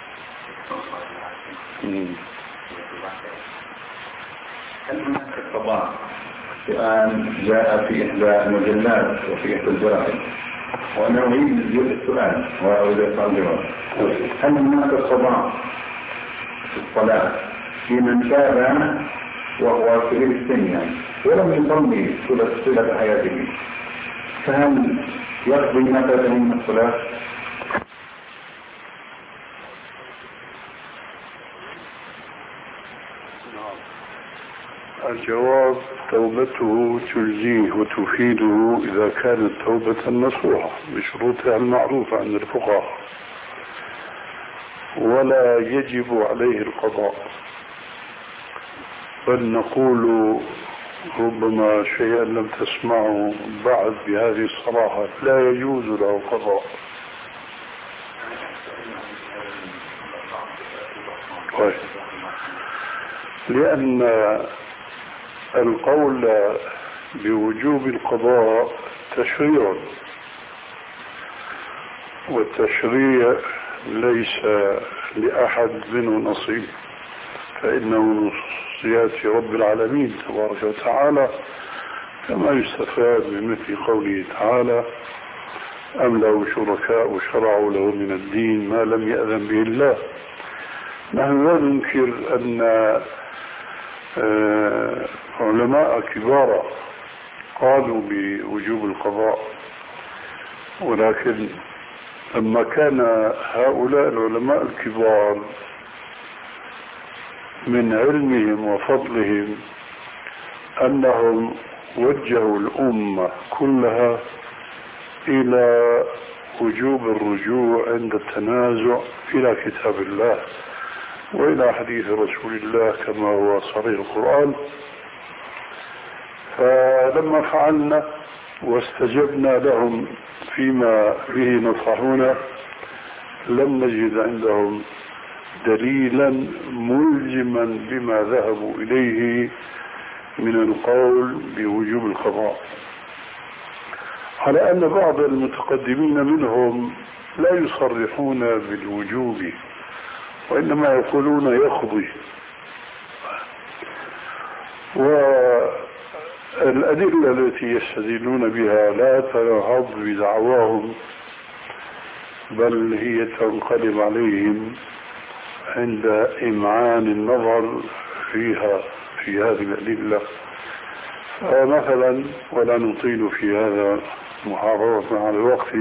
D: هل هناك قضاء؟ سؤال جاء في إحدى المجلات وفي إحدى الجرائد وأنا أريد زيادة السؤال وأريد الجواب. هل هناك قضاء في الصلاة
E: في من تاب وهو كبير السن يعني ولم يصلي صلة حياته، فهل يقضي ما فات من الصلاة؟
C: الجواب: توبته تجزيه وتفيده إذا كانت توبة نصوحة بشروطها المعروفة عند الفقهاء، ولا يجب عليه القضاء، بل نقول ربما شيئا لم تسمعه بعد بهذه الصراحة: لا يجوز له القضاء. طيب. لأن القول بوجوب القضاء تشريع، والتشريع ليس لأحد منه نصيب، فإنه من خصوصيات رب العالمين تبارك وتعالى، كما يستفاد من مثل قوله تعالى: أم له شركاء شرعوا له من الدين ما لم يأذن به الله. نحن لا ننكر أن علماء كبار قالوا بوجوب القضاء، ولكن لما كان هؤلاء العلماء الكبار من علمهم وفضلهم أنهم وجهوا الأمة كلها إلى وجوب الرجوع عند التنازع إلى كتاب الله وإلى حديث رسول الله كما هو صريح القرآن، فلما فعلنا واستجبنا لهم فيما به نصحونا لم نجد عندهم دليلا ملزما بما ذهبوا إليه من القول بوجوب القضاء، على أن بعض المتقدمين منهم لا يصرحون بالوجوب وإنما يقولون يقضي. والأدلة التي يستدلون بها لا تنهض بدعواهم، بل هي تنقلب عليهم عند إمعان النظر فيها في هذه الأدلة. فمثلا، ولا نطيل في هذا محاضرة على الوقت،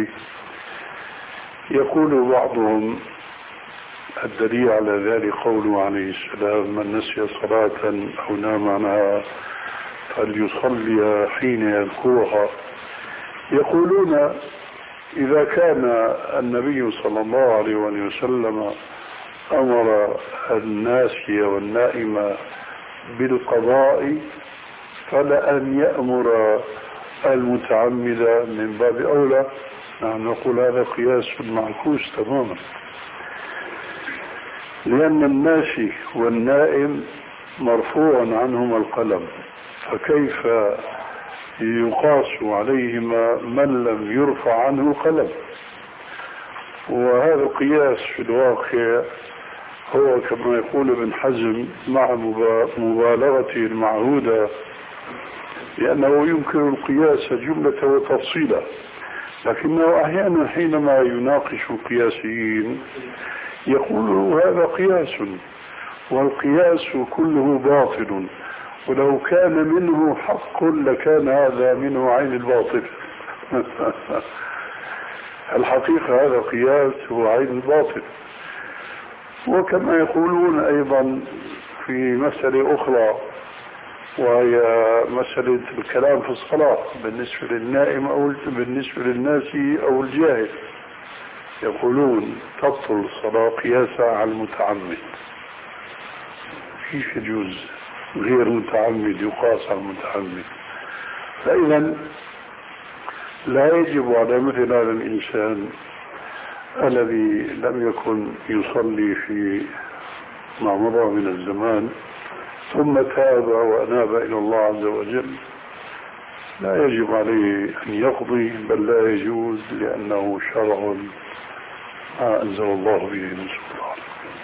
C: يقول بعضهم الدليل على ذلك قوله عليه السلام: من نسي صلاة أو نام عنها فليصلي حين يذكرها. يقولون إذا كان النبي صلى الله عليه وسلم أمر الناسي والنائم بالقضاء فلأن يأمر المتعمد من باب أولى. نحن نقول هذا قياس معكوس تماما، لأن الناسي والنائم مرفوع عنهما القلم، فكيف يقاس عليهما من لم يرفع عنه القلم؟ وهذا القياس في الواقع هو كما يقول ابن حزم مع مبالغته المعهودة، لأنه ينكر القياس جملة وتفصيلا، لكنه أحيانا حينما يناقش القياسيين يقول هذا قياس، والقياس كله باطل، ولو كان منه حق لكان هذا منه عين الباطل. الحقيقة هذا قياس هو عين الباطل. وكما يقولون أيضا في مسألة أخرى، وهي مسألة الكلام في الصلاة بالنسبة للنائم أو بالنسبة للناس أو الجاهل، يقولون تبطل الصلاة قياسا على المتعمد. كيف يجوز غير متعمد يقاس على المتعمد؟ فإذا لا يجب على مثل هذا الإنسان الذي لم يكن يصلي في ما مضى من الزمان ثم تاب وأناب إلى الله عز وجل، لا يجب عليه أن يقضي، بل لا يجوز، لأنه شرع ما أنزل الله به من سلطان.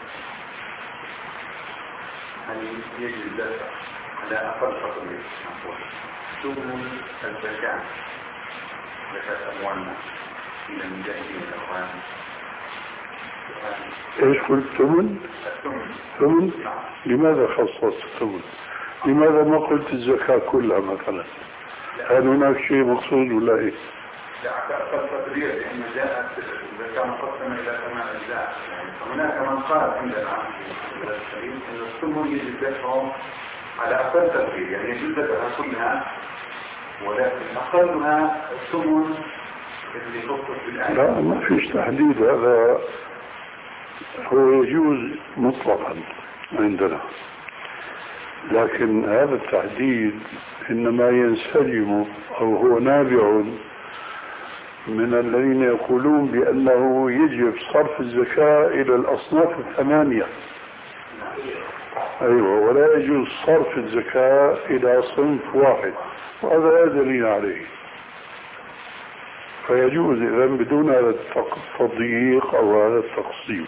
E: هل يجب الدفع على أقل تقدير ثم الزكاة زكاة أموالنا إلى المجاهدين الأخوان؟
C: ايش قلت ثمن؟ ثمن؟ لماذا خصصت الثمن؟ لماذا ما قلت الزكاة كلها مثلا؟ هل هناك شيء مقصود ولا ايه؟
D: لا التقدير لأن جاءت الزكاة مقسمة إلى ثمان أجزاء. هناك من قال عندنا أن الثمن يجب دفعه على أقل تقدير، يعني يجب دفعها كلها، ولكن أقلها الثمن اللي يخصص بالآية.
C: لا ما فيش تحديد، هذا هو يجوز مطلقا عندنا، لكن هذا التحديد إنما ينسجم أو هو نابع من الذين يقولون بأنه يجب صرف الزكاة إلى الأصناف الثمانية. أيوة، ولا يجوز صرف الزكاة إلى صنف واحد، وهذا لا دليل عليه. فيجوز إذا بدون هذا التضييق أو هذا التقسيم.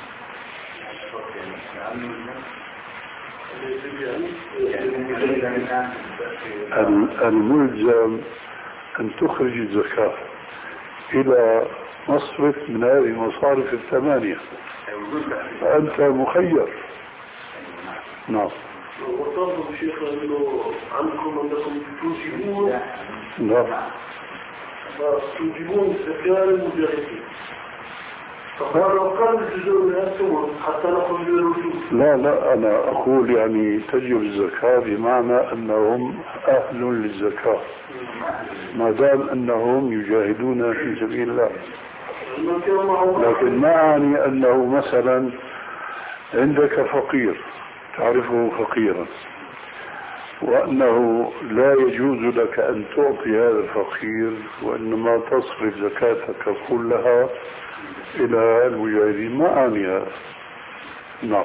C: الملزم أن تخرج الزكاة إلى مصرف من هذه المصارف الثمانية، فأنت مخير. نعم.
F: وطالب الشيخ أنه عنكم أنكم توجبون
C: نعم
F: توجبون الزكاة للمجاهدين، فقالوا قال الجزء من الثمن حتى نقوم بالرجوع.
C: لا لا أنا أقول يعني تجب الزكاة بمعنى أنهم أهل للزكاة ما دام أنهم يجاهدون في سبيل الله، لكن ما أعني أنه مثلا عندك فقير تعرفه فقيرا وأنه لا يجوز لك أن تعطي هذا الفقير، وإنما تصرف زكاتك كلها إلى المجاهدين، ما أعني هذا. نعم.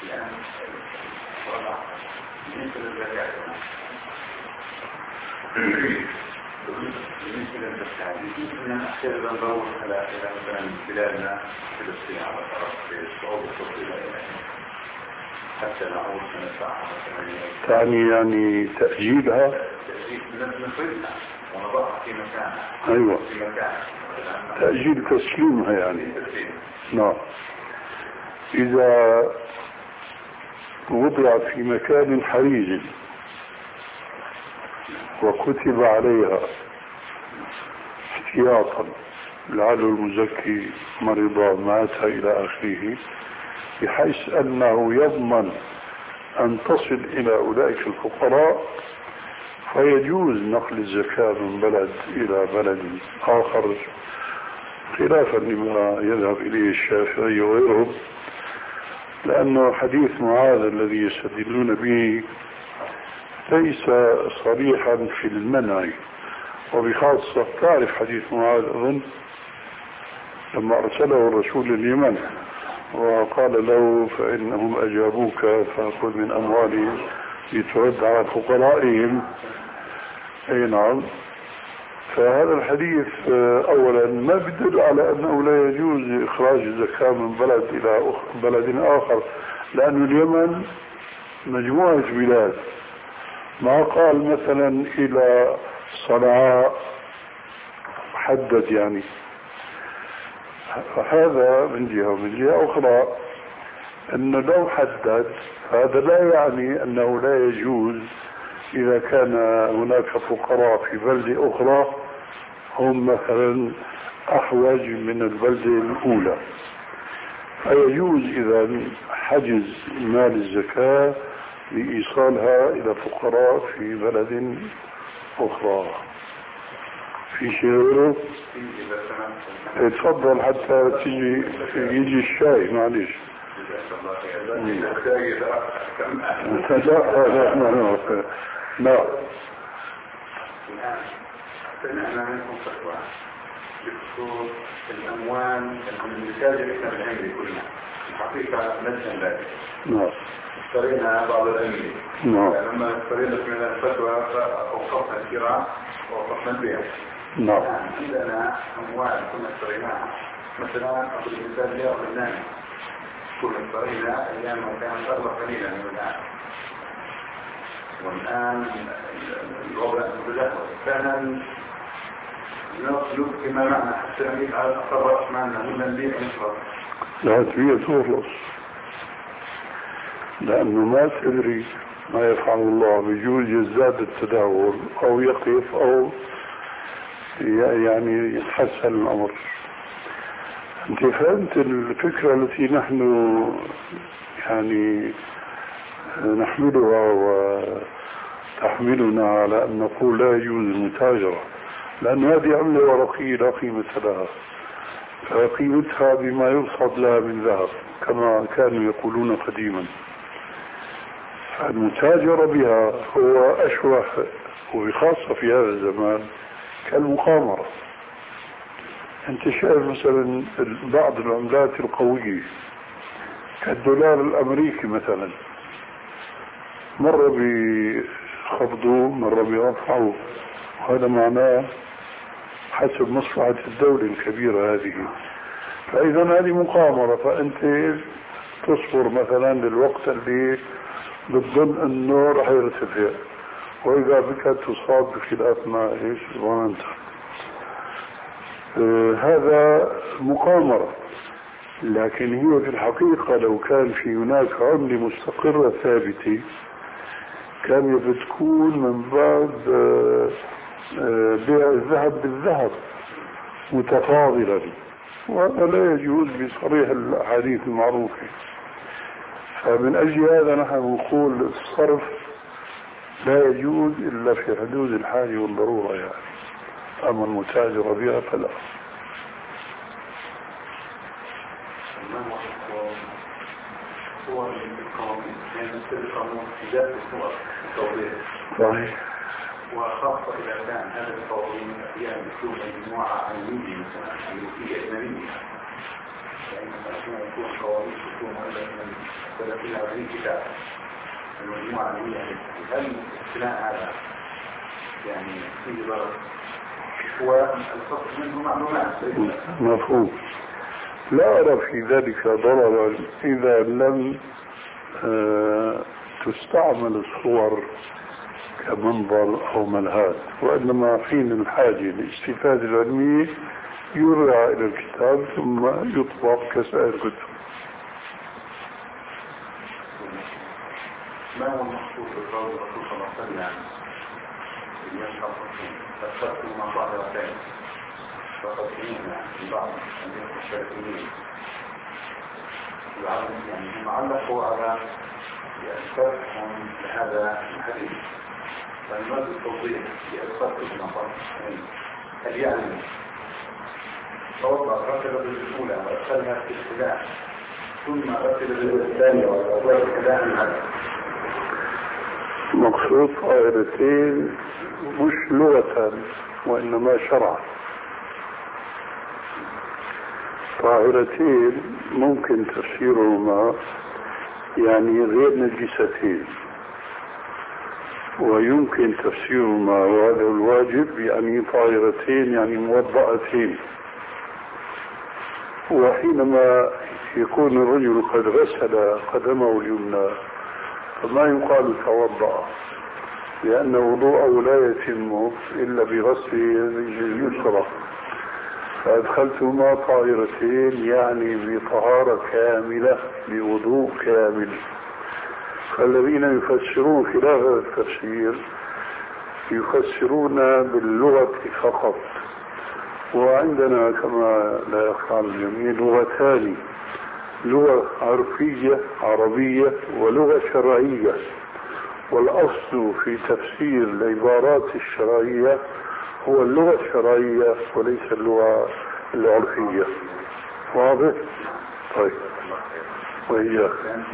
D: بالنسبة للزكاة يمكن أن أحتاج أن ندور على مثلا بلادنا فلسطين على طرف الصعوبة التصوير حتى نعود سنة
C: تعني يعني تأجيلها؟
D: تأجيل نفرزها ونضعها في مكانها.
C: أيوة،
D: في مكانها
C: تأجيل تسليمها يعني. نعم. إذا وضعت في مكان حريج وكتب عليها احتياطا لعل المزكي مرض مات إلى آخره، بحيث أنه يضمن أن تصل إلى أولئك الفقراء، فيجوز نقل الزكاة من بلد إلى بلد آخر، خلافا لما يذهب إليه الشافعي وغيرهم، لأنه حديث معاذ الذي يستدلون به ليس صريحا في المنع، وبخاصة تعرف حديث معاذ أظن لما أرسله الرسول لليمن وقال له فإنهم أجابوك فأخذ من أموالهم لترد على فقرائهم. أي نعم. فهذا الحديث أولا ما بدل على أنه لا يجوز إخراج الزكاة من بلد إلى بلد آخر، لأن اليمن مجموعة بلاد، ما قال مثلا إلى صنعاء حدد يعني. هذا من جهة، ومن جهة أخرى أنه لو حدد هذا لا يعني أنه لا يجوز إذا كان هناك فقراء في بلدة أخرى هم مثلا أحوج من البلدة الأولى، فيجوز إذا حجز مال الزكاة لإيصالها إلى فقراء في بلد أخرى. في شيء غيره؟ اتفضل حتى تيجي يجي الشاي. معلش. لا لا
D: سمعنا منكم فتوى بخصوص الأموال المتاجر إحنا بالعمري كلنا الحقيقة نجم ذلك.
C: نعم.
D: اشترينا بعض العمري.
C: نعم.
D: لما اشترينا من الفتوى أوقفنا الشراء وأوقفنا البيع.
C: نعم.
D: عندنا أموال كنا اشتريناها مثلا أقول الإنسان بيع لبناني كنا اشترينا أيام كانت أغلى قليلا من الآن، والآن الوضع متدهور. كان نسلك كما معنى حتى نبيع على الأقل رأس مالنا من نبيع ونشرب
C: العتبية تخلص، لأنه ما تدري ما يفعل الله، بيجوز يزداد التداول أو يقف أو يعني يتحسن الأمر. أنت فهمت الفكرة التي نحن يعني نحملها وتحملنا على أن نقول لا يجوز المتاجرة، لأن هذه عملة ورقية لا قيمة لها، فقيمتها بما يرصد لها من ذهب كما كانوا يقولون قديما. المتاجرة بها هو أشبه وبخاصة في هذا الزمان كالمقامرة. أنت شايف مثلا بعض العملات القوية كالدولار الأمريكي مثلا، مرة بيخفضوه مرة بيرفعوه، وهذا معناه حسب مصلحة الدولة الكبيرة هذه. فإذا هذه مقامرة، فأنت تصبر مثلا للوقت اللي بتظن أنه رح يرتفع، وإذا بك تصاب بخلاف ما إيش ظننت. آه هذا مقامرة، لكن هي في الحقيقة لو كان في هناك عملة مستقرة ثابتة كان بتكون من باب آه آه بيع الذهب بالذهب متفاضلا، وهذا لا يجوز بصريح الأحاديث المعروفة. فمن أجل هذا نحن نقول الصرف لا يجوز إلا في حدود الحاجة والضرورة يعني، أما المتاجرة بها فلا.
F: صور القوانين يعني مثل القانون إيجاد الصور التوضيح
C: صحيح،
F: وخاصة إذا كان هذا القوانين فيها مثل مجموعة عمودية مثلا عمودية أجنبية، يعني مثلا يكون قوانين تكون مؤلفة من ثلاثين أربعين كتاب المجموعة عمودية، هل الاستثناء هذا يعني فيه ضرر والفصل منه معلومات؟
C: مفهوم. لا أرى في ذلك ضررا إذا لم آه تستعمل الصور كمنظر أو ملهات، وإنما حين الحاجة للاستفادة العلمية يرجع إلى الكتاب ثم يطبق كسائر الكتب.
F: ما هو المقصود بالقول الرسول صلى الله عليه وسلم ينشر فاستغفروا ما ظاهرتين فقد إينا في بعض الشافعيين يعني هم علقوا على شرحهم لهذا الحديث، فالمراد التوضيح بأسفار كل نظر هل يعني توضع ركب بالأولى وأدخلها في الخلاف ثم ركب بالثانية وأدخلها في الخلاف؟
C: مقصود طائرتين مش لغة وإنما شرعا. طائرتين ممكن تفسيرهما يعني غير نجستين، ويمكن تفسيرهما وهذا الواجب يعني طائرتين يعني موضعتين. وحينما يكون الرجل قد غسل قدمه اليمنى فما يقال توضأ، لأن وضوءه لا يتم إلا بغسل اليسرى، فأدخلتهما طائرتين يعني بطهارة كاملة بوضوء كامل. فالذين يفسرون خلاف التفسير يفسرون باللغة فقط، وعندنا كما لا يخفى على الجميع لغتان، لغة عرفية عربية ولغة شرعية، والأصل في تفسير العبارات الشرعية هو اللغة الشرعية وليس اللغة العرفية. واضح؟ طيب وإياك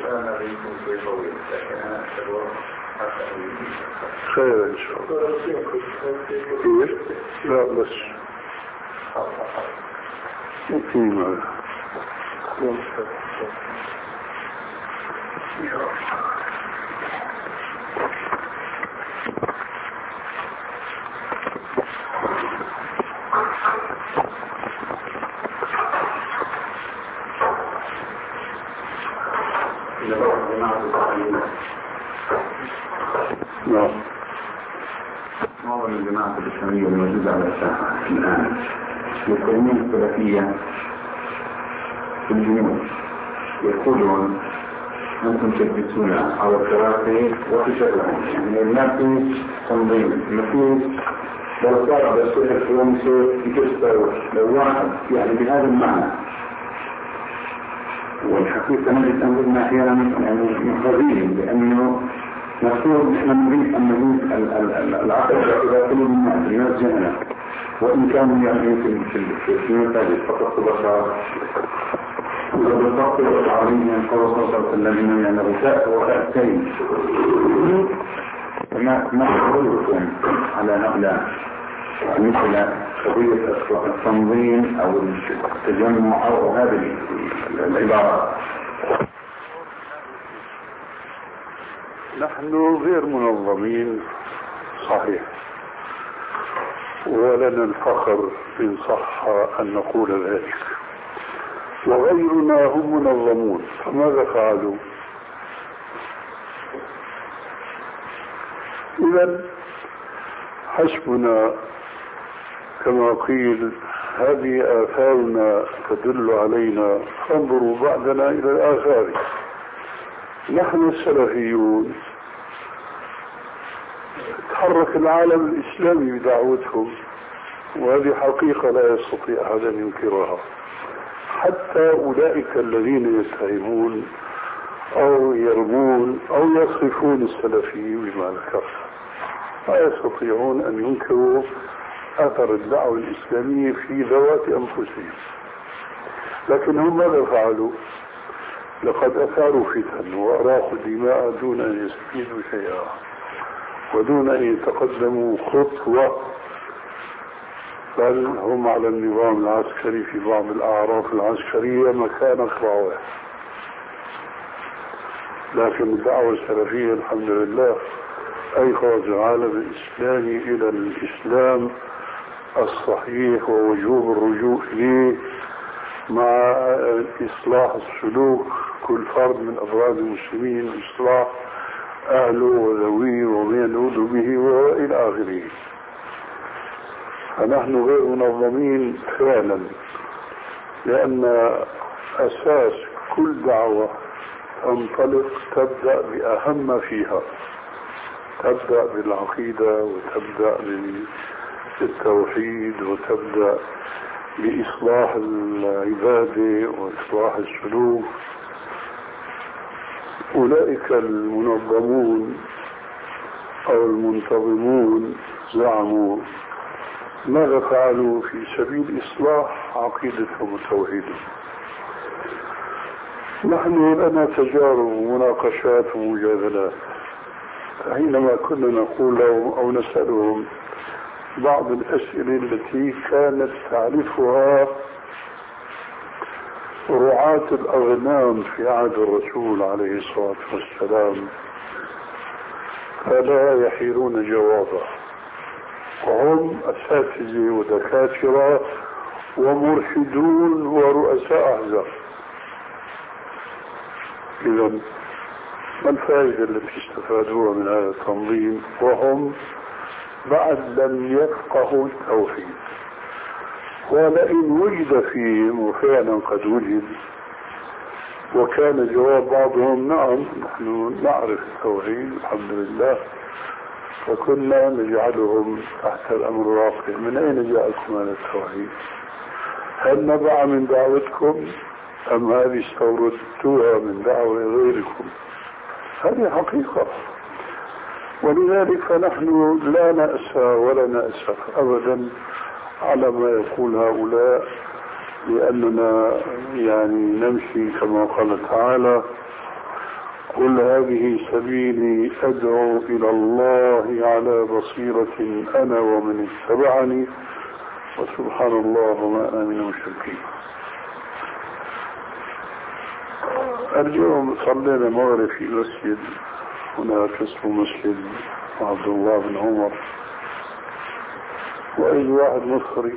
C: خير إن شاء الله. كيف؟ لا بس إيمان نعم.
E: معظم الجماعات الإسلامية الموجودة على الساحة الآن يكونون السلفية في الجنود يقولون أنتم تجلسون على الكراسي وتشغلون، يعني ما في تنظيم، ما في دراسات بس يحكون شيء يكسر لو واحد يعني بهذا المعنى. والحقيقة نجد أننا أحيانا يعني محرجين، لأنه نقول نحن نريد أن نريد العقل إلى كل الناس الناس جهنة، وإن كانوا يعني في في المثال فقط بشر وبالضبط العربية قال صلى الله عليه وسلم يعني غثاء وغثين. ما ما حضوركم على هؤلاء مثل قضية التنظيم أو التجمع أو هذه العبارات؟
C: نحن غير منظمين صحيح، ولنا الفخر إن صح أن نقول ذلك، وغيرنا هم منظمون. فماذا فعلوا؟ إذن حسبنا كما قيل هذه آثارنا تدل علينا، فانظروا بعدنا إلى الآثار. نحن السلفيون تحرك العالم الإسلامي بدعوتهم، وهذه حقيقة لا يستطيع أحد أن ينكرها. حتى أولئك الذين يتهمون أو يرمون أو يصفون السلفي بما ذكرت لا يستطيعون أن ينكروا أثر الدعوة الإسلامية في ذوات أنفسهم. لكن هم ماذا فعلوا؟ لقد أثاروا فتن وأراقوا دماء دون أن يستفيدوا شيئا ودون أن يتقدموا خطوة، بل هم على النظام العسكري في بعض الأعراف العسكرية مكان خطوة. لكن الدعوة السلفية الحمد لله أيقظت العالم الإسلامي إلى الإسلام الصحيح ووجوب الرجوع إليه مع إصلاح السلوك كل فرد من أفراد المسلمين، إصلاح أهله وذويه ومن يلوذ به وإلى آخره. فنحن غير منظمين فعلا، لأن أساس كل دعوة تنطلق تبدأ بأهم ما فيها، تبدأ بالعقيدة وتبدأ بالتوحيد وتبدأ بإصلاح العبادة وإصلاح السلوك. أولئك المنظمون أو المنتظمون زعموا ماذا فعلوا في سبيل إصلاح عقيدتهم وتوحيدهم. نحن لنا تجارب ومناقشات ومجادلات، حينما كنا نقول لهم أو نسألهم بعض الأسئلة التي كانت تعرفها رعاة الأغنام في عهد الرسول عليه الصلاة والسلام فلا يحيرون جوابا، وهم أساتذة ودكاترة ومرشدون ورؤساء أحزاب. إذن ما الفائدة التي استفادوها من هذا التنظيم وهم بعد لم يفقهوا التوحيد؟ ولئن وجد فيهم، وفعلا قد وجد، وكان جواب بعضهم نعم نحن نعرف التوحيد الحمد لله، فكنا نجعلهم تحت الأمر الواقع. من أين جاءكم هذا التوحيد؟ هل نبع من دعوتكم أم هذه استوردتوها من دعوة غيركم؟ هذه حقيقة. ولذلك فنحن لا نأسى ولا نأسف أبدا على ما يقول هؤلاء، لأننا يعني نمشي كما قال تعالى: قل هذه سبيلي أدعو إلى الله على بصيرة أنا ومن اتبعني وسبحان الله وما أنا من المشركين. اليوم صلينا المغرب في مسجد هناك اسمه مسجد عبد الله بن عمر، وأي واحد مصري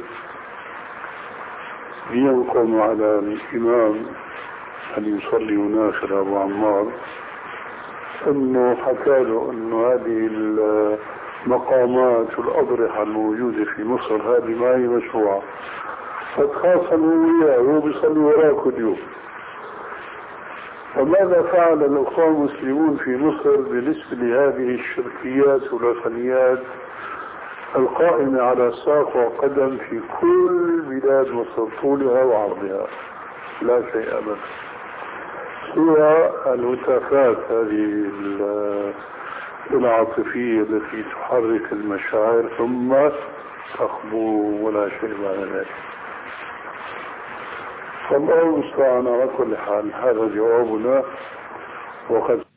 C: ينقم على الإمام أن يصلي هناك أبو عمار أنه حكى له أنه هذه المقامات والأضرحة الموجودة في مصر هذه ما هي مشروعة، فتخاصموا وياه، هو بيصلي وراء كل يوم. فماذا فعل الأخوة المسلمون في مصر بالنسبة لهذه الشركيات والوثنيات القائمة على ساق وقدم في كل بلاد مصر طولها وعرضها؟ لا شيء أبدا، سوى الهتافات هذه العاطفية التي تحرك المشاعر ثم تخبو، ولا شيء بعد ذلك. فالله المستعان. على كل حال هذا جوابنا، وقد